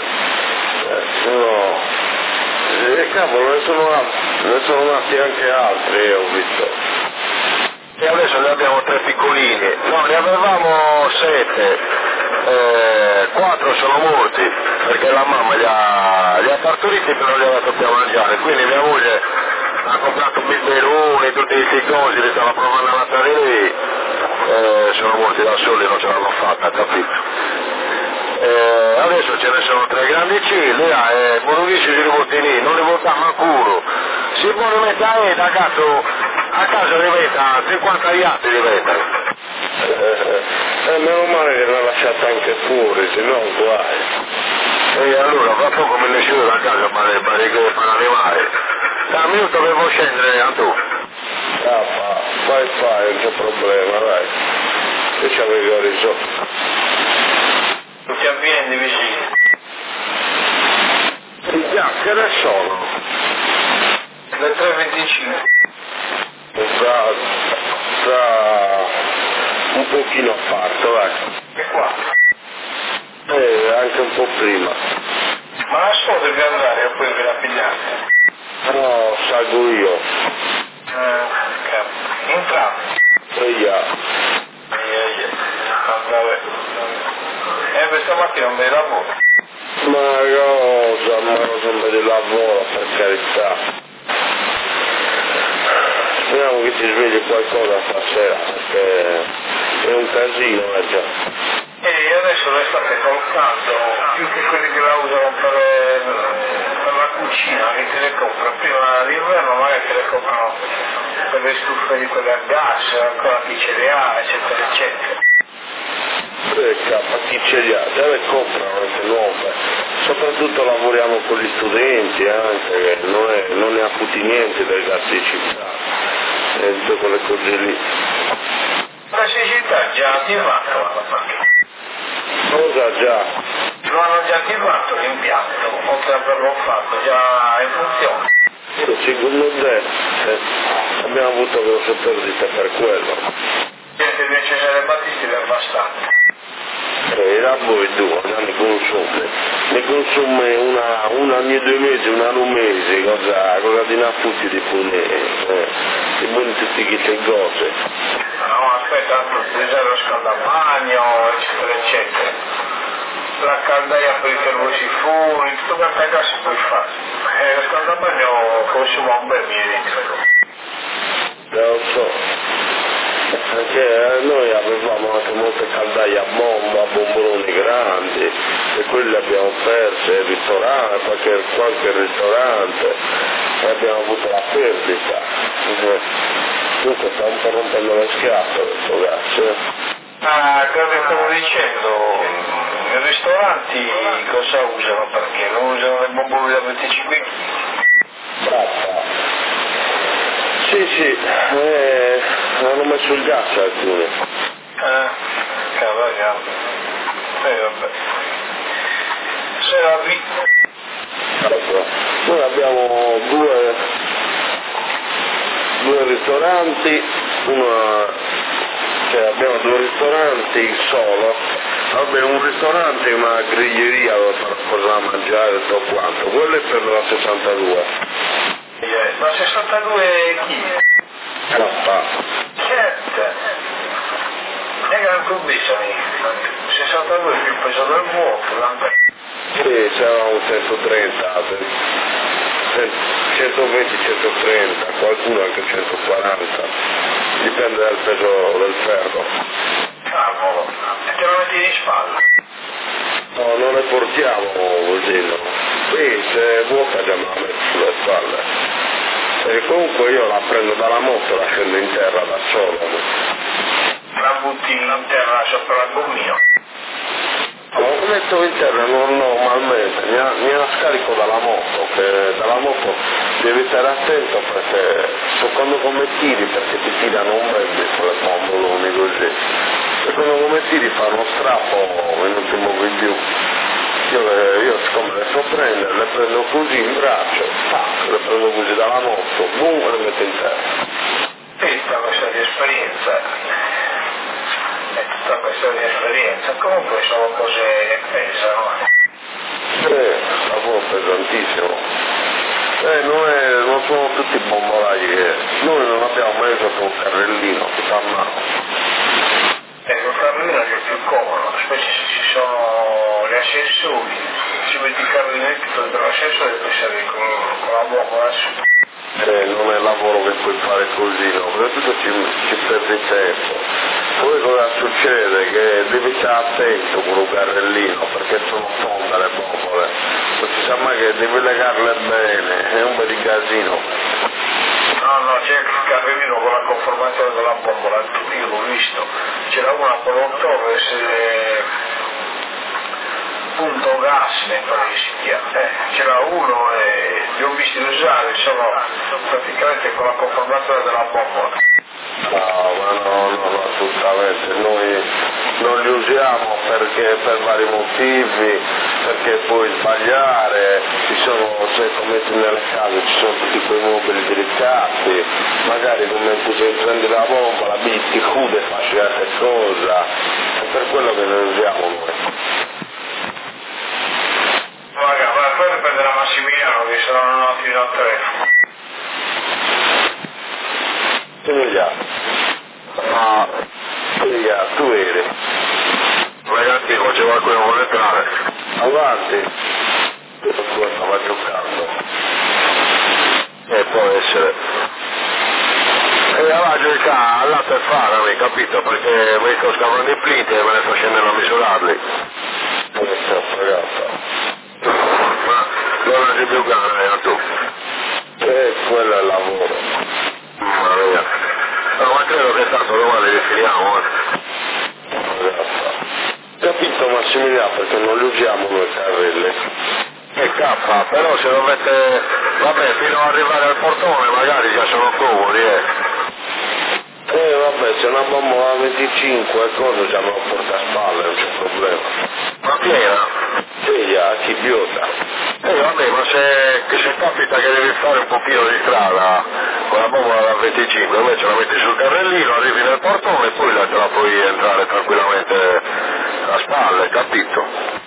No. Cavolo, ne sono nati anche altri, ho visto. E adesso ne abbiamo 3 piccolini. No, ne avevamo 7. 4 sono morti perché la mamma li ha partoriti però li aveva troppi a mangiare, quindi mia moglie ha comprato biberoni, tutte queste cose, li stava provando a lattare lì, sono morti da soli, non ce l'hanno fatta, capito? Adesso ce ne sono 3 grandicini, buonissimi di bottini, non li votiamo a culo, si può rimettere da gatto a casa diventa 50 iatti diventano. Meno male che l'ha lasciata anche fuori, se no guai. E allora fra poco me ne esco da casa per animare. Da un minuto devo scendere a tu. Vai, non c'è problema, dai. Che ci avevi risolto. Non ti avviene vicino. Già, che ne sono? Le 3:25. Sta un pochino a parto, E qua? Anche un po' prima. Ma lasciamo deve andare e poi ve la pigliate. No, salgo io. Entrambi. Vabbè. Questa mattina non mi lavoro. Ma cosa mi di lavoro, per carità. Speriamo che ti svegli qualcosa stasera, perché è un casino già. E adesso le state calcolando, più che quelli che la usano per la cucina, che te le compra prima d'inverno, magari te le comprano per le stufe di quelle a gas, ancora chi ce le ha, eccetera, eccetera. Chi ce li ha, già le comprano anche nuove, soprattutto lavoriamo con gli studenti anche, che non ne ha puti niente dai gas di città, e tutte quelle cose lì. La siccità già attivato, Cosa già? lo hanno già attivato l'impianto, oltre ad averlo fatto, già in funzione. Secondo te abbiamo avuto grosse perdite per quello. Gente di Cesare Battisti è abbastanza. Da voi due, ne consumi una ogni 2 mesi, un anno mese, cosa di nafutti di buoni tutti queste cose. No, aspetta, bisogna lo scaldabagno, eccetera, eccetera. La caldaia per i termosifoni, tutto quanto a casa si può fare. Lo scaldabagno consuma un bel litro. Lo so. Perché noi avevamo anche molte caldaie a bomba, bomboloni grandi, e quelli abbiamo perso, il ristorante, qualche ristorante, e abbiamo avuto la perdita. Comunque sta un po' rompendo le scatole questo gas. Quello che stavo dicendo, i ristoranti cosa usano? Perché non usano le bombole da 25 kg? Brava. Sì, hanno messo il gas alcuni. Cavolo. Vabbè. Se la vita. Noi abbiamo due ristoranti, abbiamo 2 ristoranti solo, Vabbè, un ristorante, una griglieria dove fare cosa da mangiare e tutto quanto, quello è per la 62. La 62 chi? Papà. Certo. Non è che non capisci, 62 è più peso del vuoto, Sì, c'erano 130, 120, 130, qualcuno anche 140, dipende dal peso del ferro. Cavolo, e te lo metti di spalla? No, non le portiamo così, no. Qui se vuota già me la metto sulle spalle. E comunque io la prendo dalla moto e la scendo in terra da solo. La butti in terra sopra la gommino? No, la metto in terra normalmente, mi la scarico dalla moto, che dalla moto devi stare attento perché quando come tiri, perché ti tirano un bel con le bomboloni così. E quando come tiri fa uno strappo e non ti muovi più. Io siccome le so prendere, le prendo così in braccio, le prendo così dalla moto, boom, e le metto in terra. Tutta questa di esperienza, è tutta questa di esperienza, comunque sono cose che pesano. Lavoro pesantissimo. Non sono tutti bombolai che noi non abbiamo mai usato un carrellino, tutto a mano. Il carrellino è più comodo, specie se ci sono gli ascensori, ci metti il carrelletto dentro l'ascensore e poi sei con la bombola su. Non è lavoro che puoi fare così, no, soprattutto ci perdi tempo. Poi cosa succede? Che devi stare attento con un carrellino perché sono tonde le bombole, non si sa mai che devi legarle bene, è un bel di casino. No, c'è il carrellino con la conformazione della bombola, io l'ho visto, c'era una con l'Ottobre, punto gas, mi pare che si chiama, c'era uno e li ho visti usare, sono praticamente con la conformazione della bombola. No, assolutamente, noi non li usiamo perché per vari motivi, perché puoi sbagliare, se metti nelle case ci sono tutti quei mobili delicati, magari come tu prendi la bombola, ti chiude e fai qualche cosa, è per quello che noi usiamo noi. Guarda, poi prendere la Massimiliano che se no non ho finito al telefono. Tu eri. Ragazzi, c'è qualcuno che vuole entrare. Avanti. Stava giocando. Può essere. E allora gioca al lato e farami, capito? Perché mi sto scavando i pliti e me ne sto scendendo a misurarli. Come sei pagata? Ma non è più cane, tu. Quello è il lavoro. Maria. No, ma credo che tanto domani li finiamo. Capito Massimiliano, perché non li usiamo noi carrelli. K, però se dovete, vabbè, fino ad arrivare al portone magari già sono comodi, Vabbè, se una bombola 25 cosa già me lo porta a spalle, non c'è problema. Ma piena? Sì, a chi biota. Vabbè, ma se capita che devi fare un pochino di strada con la bombola da 25, invece la metti sul carrellino, arrivi nel portone e poi te la puoi entrare tranquillamente a spalle, capito?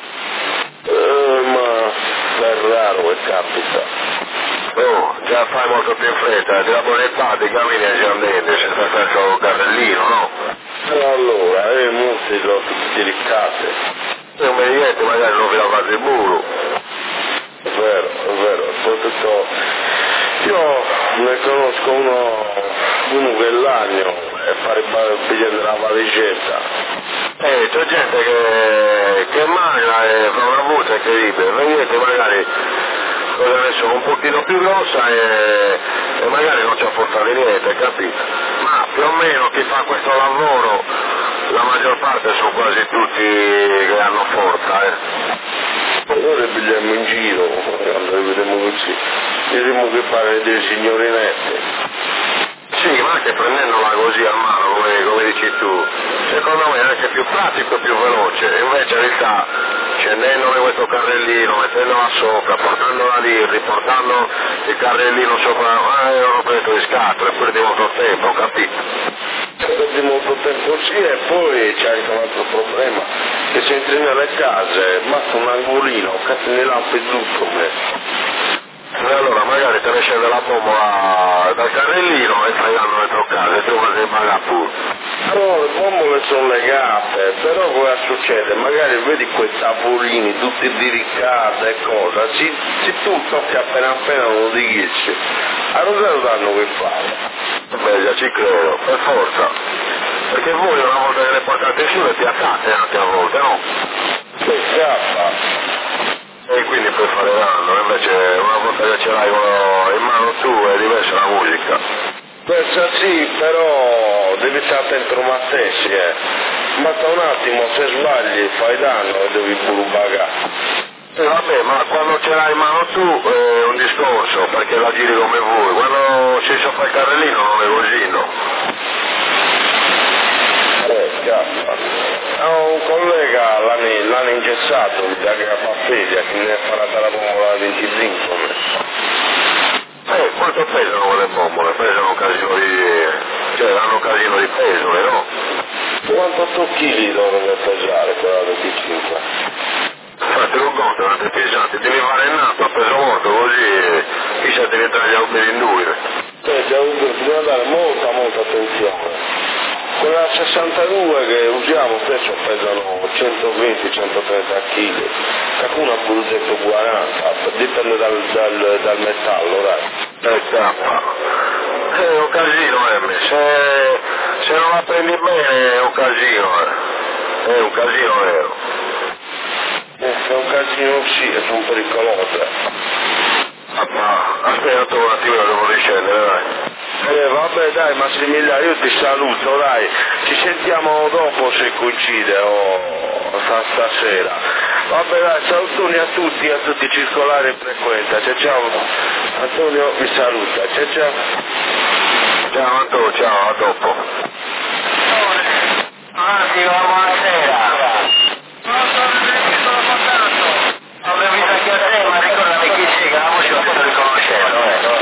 Ma è raro che capita. Oh, già fai molto più in fretta, ti la bonettati, cammini ai giardini, senza senso un carrellino, no? Allora, molti sono tutti riccati. Non mi niente, magari non vi lavate il muro. È vero, soprattutto io ne conosco uno che è l'agno e fare il biglietto della valigetta. C'è gente che mangia e fa una buccia incredibile, vedete magari cosa ne so, un pochino più grossa e magari non ci ha portato niente, capito? Ma più o meno chi fa questo lavoro, la maggior parte sono quasi tutti che hanno forza, Noi le pigliamo in giro, quando le vediamo così, diremo che pare dei signorinette. Sì, ma anche prendendola così a mano, come dici tu, secondo me è anche più pratico e più veloce, invece in realtà scendendone questo carrellino, mettendola sopra, portandola lì, riportando il carrellino sopra, è un rompimento di scatole, pure di molto tempo, capito? Perdi molto tempo così e poi c'è anche un altro problema, che se entri nelle case, basta un angolino, cazzo ne lampi tutto me. E allora magari te ne scende la bombola dal carrellino e stai andando dentro casa e tu vai a pagare pure. No, le bombole sono legate, però cosa succede? Magari vedi quei tavolini tutti diricati e cosa, se tu tocchi appena non lo dici, a cosa lo danno che fare? Beh, già ci credo, per forza. Perché voi una volta che le portate su le piazzate anche a volte, no? Che scappa! E quindi puoi fare danno, invece una volta che ce l'hai in mano tu è diversa la musica. Pensa sì, però devi stare attento a te stessi, Basta un attimo, se sbagli fai danno e devi pure pagare. Vabbè, ma quando ce l'hai in mano tu è un discorso, perché la giri come vuoi. Quando sei sopra il carrellino non è così, no? Scappa. Ho un collega l'hanno ingessato, da Capafedia, che ne ha farà la bombola 25. Quanto pesano quelle bombole? Pesano un casino di... cioè hanno un casino di peso, no? 48 kg dovrebbe pesare quella 25. Fate un conto, non è pesante, devi fare il nato a peso morto, così chissà devi tagliare per indurre. Bisogna dare molta attenzione. Quella 62 che usiamo spesso pesano 120-130 kg, qualcuno ha pure detto 40, dipende dal metallo, dai. È un casino, se non la prendi bene è un casino, è un casino vero. È un casino sì, sono pericolose. Aspetta un attimo, devo riscendere, dai. Vabbè dai Massimiliano, io ti saluto, dai, ci sentiamo dopo se coincide stasera. Vabbè dai, salutoni a tutti circolari in frequenza, ciao, Antonio mi saluta, ciao. Ciao Antonio, ciao, a dopo. Buonasera. Avevo visto anche a te, ma ricordami chi sei, che la voce non posso riconoscere,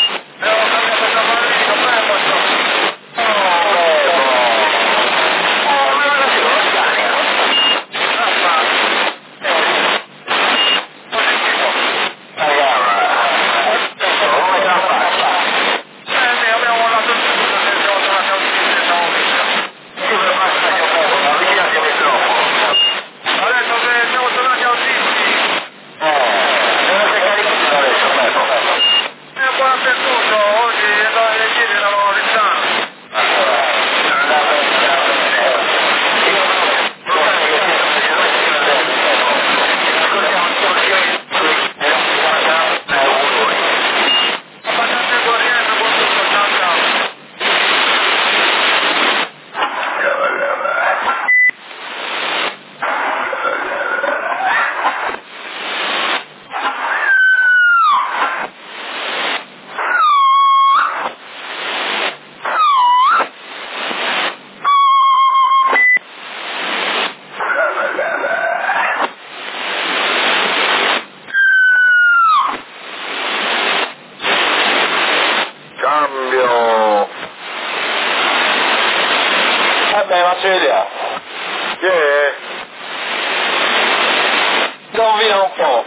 Celia? Non via un po'.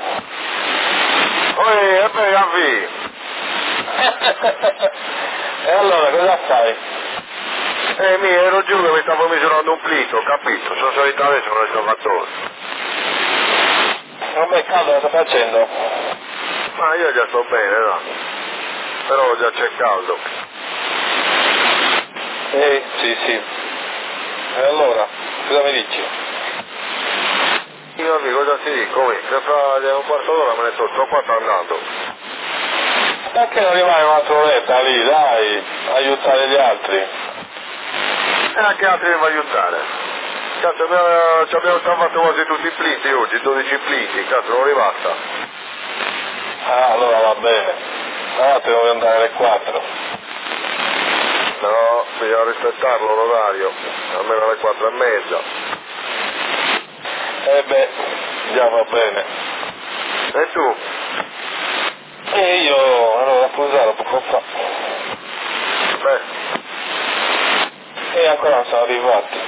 E beh, avvi. E allora cosa fai? Mi ero giù che mi stavo misurando un plito, capito? Sono salito adesso con l'escavatore. Vabbè, caldo, lo sto facendo? Ma io già sto bene, no? Però già c'è caldo. Sì. E allora, cosa mi dici? Io amico, cosa ti dico? Che fra un quarto d'ora me ne sto qua andando. Perché non rimane un'altra oretta lì, dai, aiutare gli altri? E anche altri devo aiutare. Cazzo, ci abbiamo salvato quasi tutti i pliti oggi, 12 pliti, cazzo, non ribasta. Ah, allora va bene. Ah, te devo andare alle 4. No, bisogna rispettarlo l'orario, almeno alle 4:30. Già va bene. E tu? E io ero a posare poco fa. Beh. miei ancora non sono arrivati.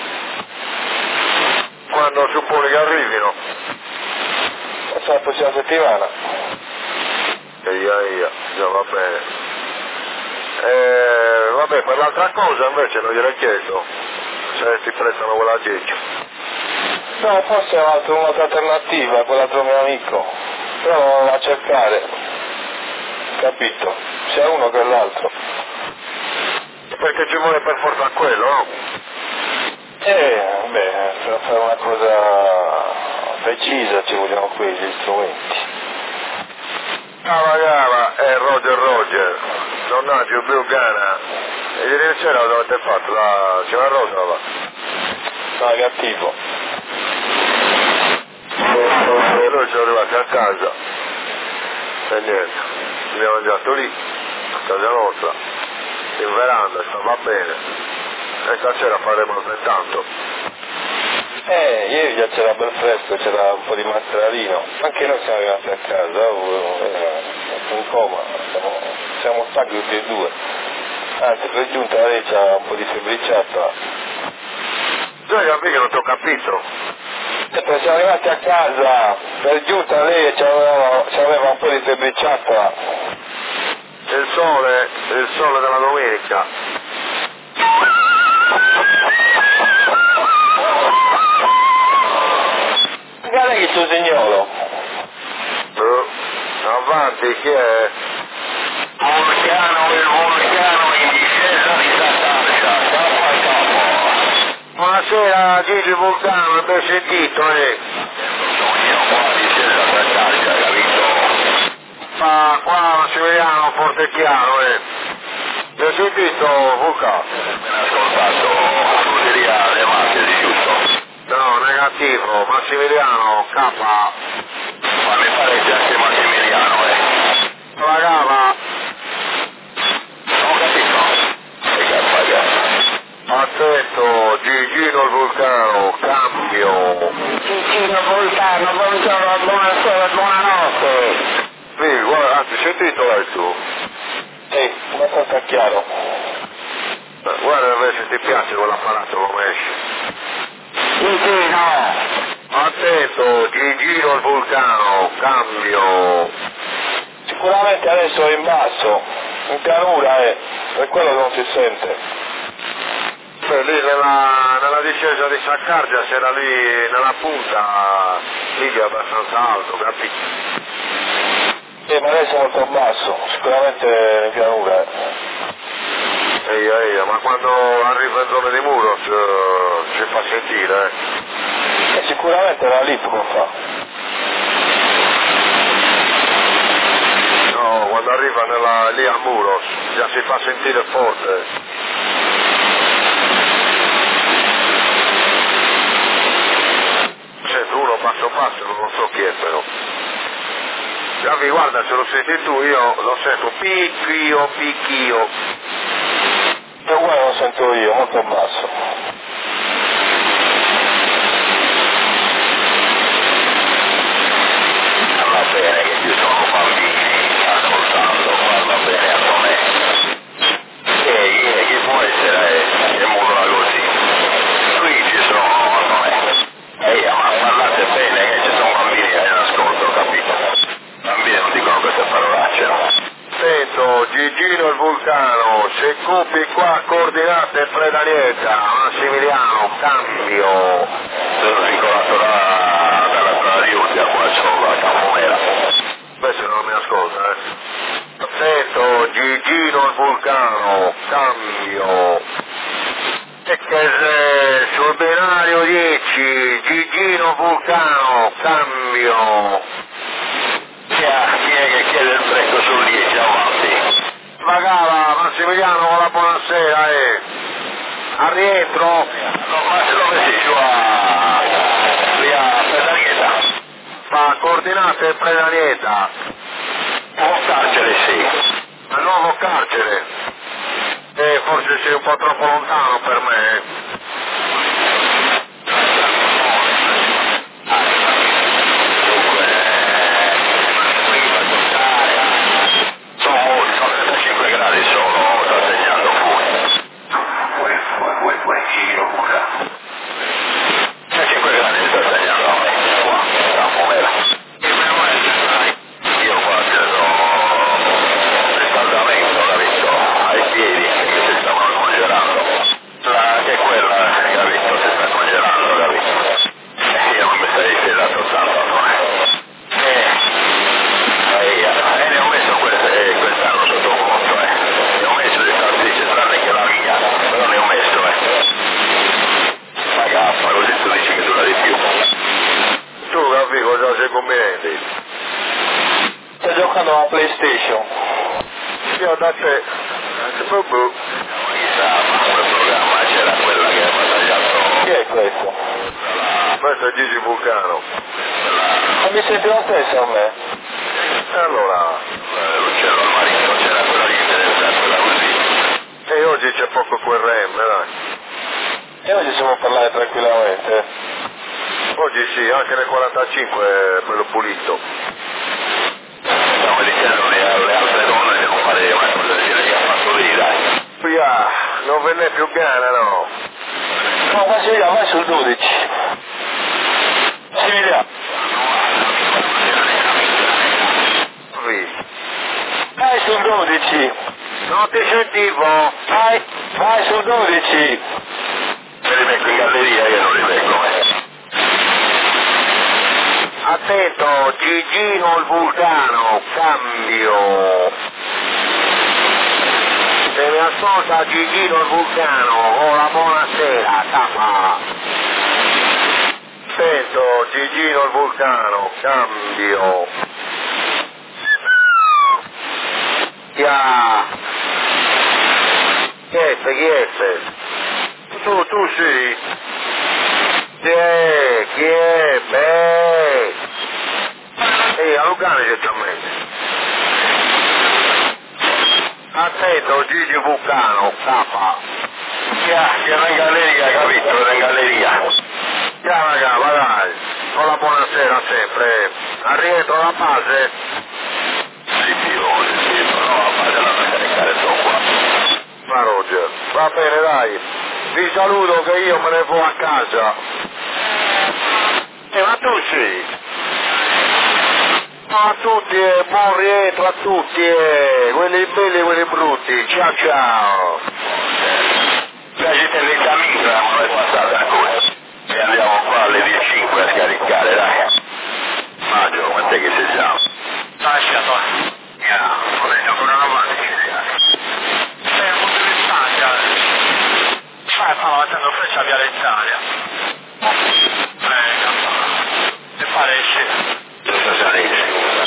Quando supponi che arrivino? Questa la prossima settimana. Già va bene. Vabbè, per l'altra cosa invece non gliel'hai chiesto, se ti prestano quella ciccia. No, forse ho un'altra alternativa, quell'altro mio amico, però non va a cercare, capito? Sia uno che l'altro. Perché ci vuole per forza quello, no? Per fare una cosa precisa ci vogliono quegli strumenti. Cava, Roger, Donnaccio, Biugana, e ieri sera cosa avete fatto? C'è una rosa là? Sono cattivo. E noi siamo arrivati a casa, e niente, abbiamo mangiato lì, a casa nostra, in veranda, va bene, e stasera faremo altrettanto. Ieri già c'era bel fresco, c'era un po' di mastrarino, anche noi siamo arrivati a casa, in coma, siamo stanchi tutti e due, anzi per giunta lei c'ha un po' di febbriciata. Io capì che non ti ho capito. Siamo arrivati a casa, per giunta lei c'aveva un po' di febbriciata. Il sole della domenica. Guarda che c'è signolo. Avanti, chi è? Il vulcano in discesa di Sant'Arcia, capo a capo. Buonasera Gigi Vulcano, abbiamo sentito, Sono io qua in discesa di Sant'Arcia, capito? Ma qua Massimiliano forte e chiaro, Abbiamo sentito Vulcano? Appena ascoltato, scuderia Le Marche, giusto? No, negativo, Massimiliano, K. Ma mi pare che anche Massimiliano, La Gava. Non ho capito. Che cazzo è? Attento, Gigino il Vulcano, cambio. Gigino Vulcano, buongiorno, buonasera, buonanotte. Sì, guarda, anzi, sentito l'hai tu. Sì, abbastanza chiaro. Guarda se ti piace quell'apparato come esce. Gigino. Attento, Gigino il Vulcano, cambio. Sicuramente adesso è in basso, in pianura per quello che non si sente. Lì nella discesa di Saccargia c'era lì nella punta, lì è abbastanza alto, capito? Ma adesso è molto basso, sicuramente in pianura. Ma quando arriva in zona di muro ci fa sentire, E sicuramente la lip lo fa. No, quando arriva lì al muro già si fa sentire forte. Sento uno passo non so chi è però. Gavi, guarda, se lo senti tu io lo sento picchio. E uguale lo sento io, molto basso. Va bene che ci sono bambini ascoltando, parla bene a me. Chi può essere che muovono così? Qui ci sono, ma parlate bene che ci sono bambini che non ascolto, capito? Bambini non dicono queste parolacce, no? Sento, Gigino il Vulcano, se copi qua coordinate Predanieta, Massimiliano, cambio. Sono vincolato dalla strada di Urtia, qua c'ho la Campomera. Questo non mi ascolta, Sento, Gigino il Vulcano, cambio. E che sul binario 10, Gigino Vulcano, cambio. Chi è che chiede il break sul 10 avanti? Magava, Massimiliano, la buonasera, Al rientro? Ma se dove sei? Giù a Predanieta? Ma coordinate Predanieta. Nuovo carcere, sì. Al nuovo carcere. Forse sei un po' troppo lontano per me. Sono 35 gradi solo, sta segnando fuori. Io da te. Quel programma c'era quella che aveva tagliato. Chi è questo? Questo è Gigi Vulcano. Ma mi senti lo stesso a me? E allora, L'uccello al marino, c'era quella che interessa, quella così. e oggi c'è poco QRM, dai. E oggi si può parlare tranquillamente. Oggi sì, anche nel 45 è bello pulito. Stiamo dicendo alle altre donne che non fare una cosa del genere che ha fatto lì, dai. Via, non ve n'è più gana, no? No, ma si vai sul 12. Si vediamo. Vai sul 12. Non ti sentivo. Vai sul 12. Me li metto in galleria, io non li leggo, Attento, Gigino il Vulcano, cambio. Se mi ascolta Gigino il Vulcano, hola, buonasera, capa. Attento, Gigino il Vulcano, cambio. Ya. Chi è? Tu sì. Chi è? Beh. Ehi, a Lugano c'è talmente. Attento, Gigi Vulcano, capa. che era in galleria, capito? Era in galleria. Ciao raga, va dai. Con la buonasera sempre. Al rientro alla base. Sì, no, a parte la caricare qua. Ma Roger, va bene dai. Vi saluto che io me ne vado a casa. Ma tu sì. A tutti, buon rientro a tutti, quelli belli e quelli brutti. Ciao ciao. Piacete il camminra, ma è passata ancora. E andiamo qua alle 10:05 a scaricare, dai. Maggio, quant'è che sei già? Lasciato. Vabbè, ancora una mano. Sei un punto di Italia. Stavo mettendo freccia a Viale Italia. E fare esce. Giusto salire.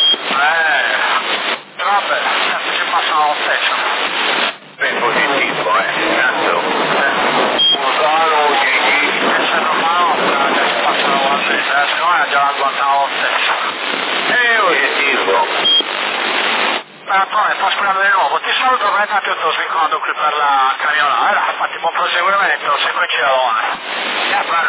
Vabbè, ci passano lo stesso. Ben positivo, cazzo. Vulcano, Gigi. Se non fa nostra, che ci passano lo stesso. Secondo me già la guardano lo stesso. Positivo. Antonio, sto sperando di nuovo. Ti saluto, ma intanto sto svincolando qui per la camionata. Fatti buon proseguimento, se qui ci domani.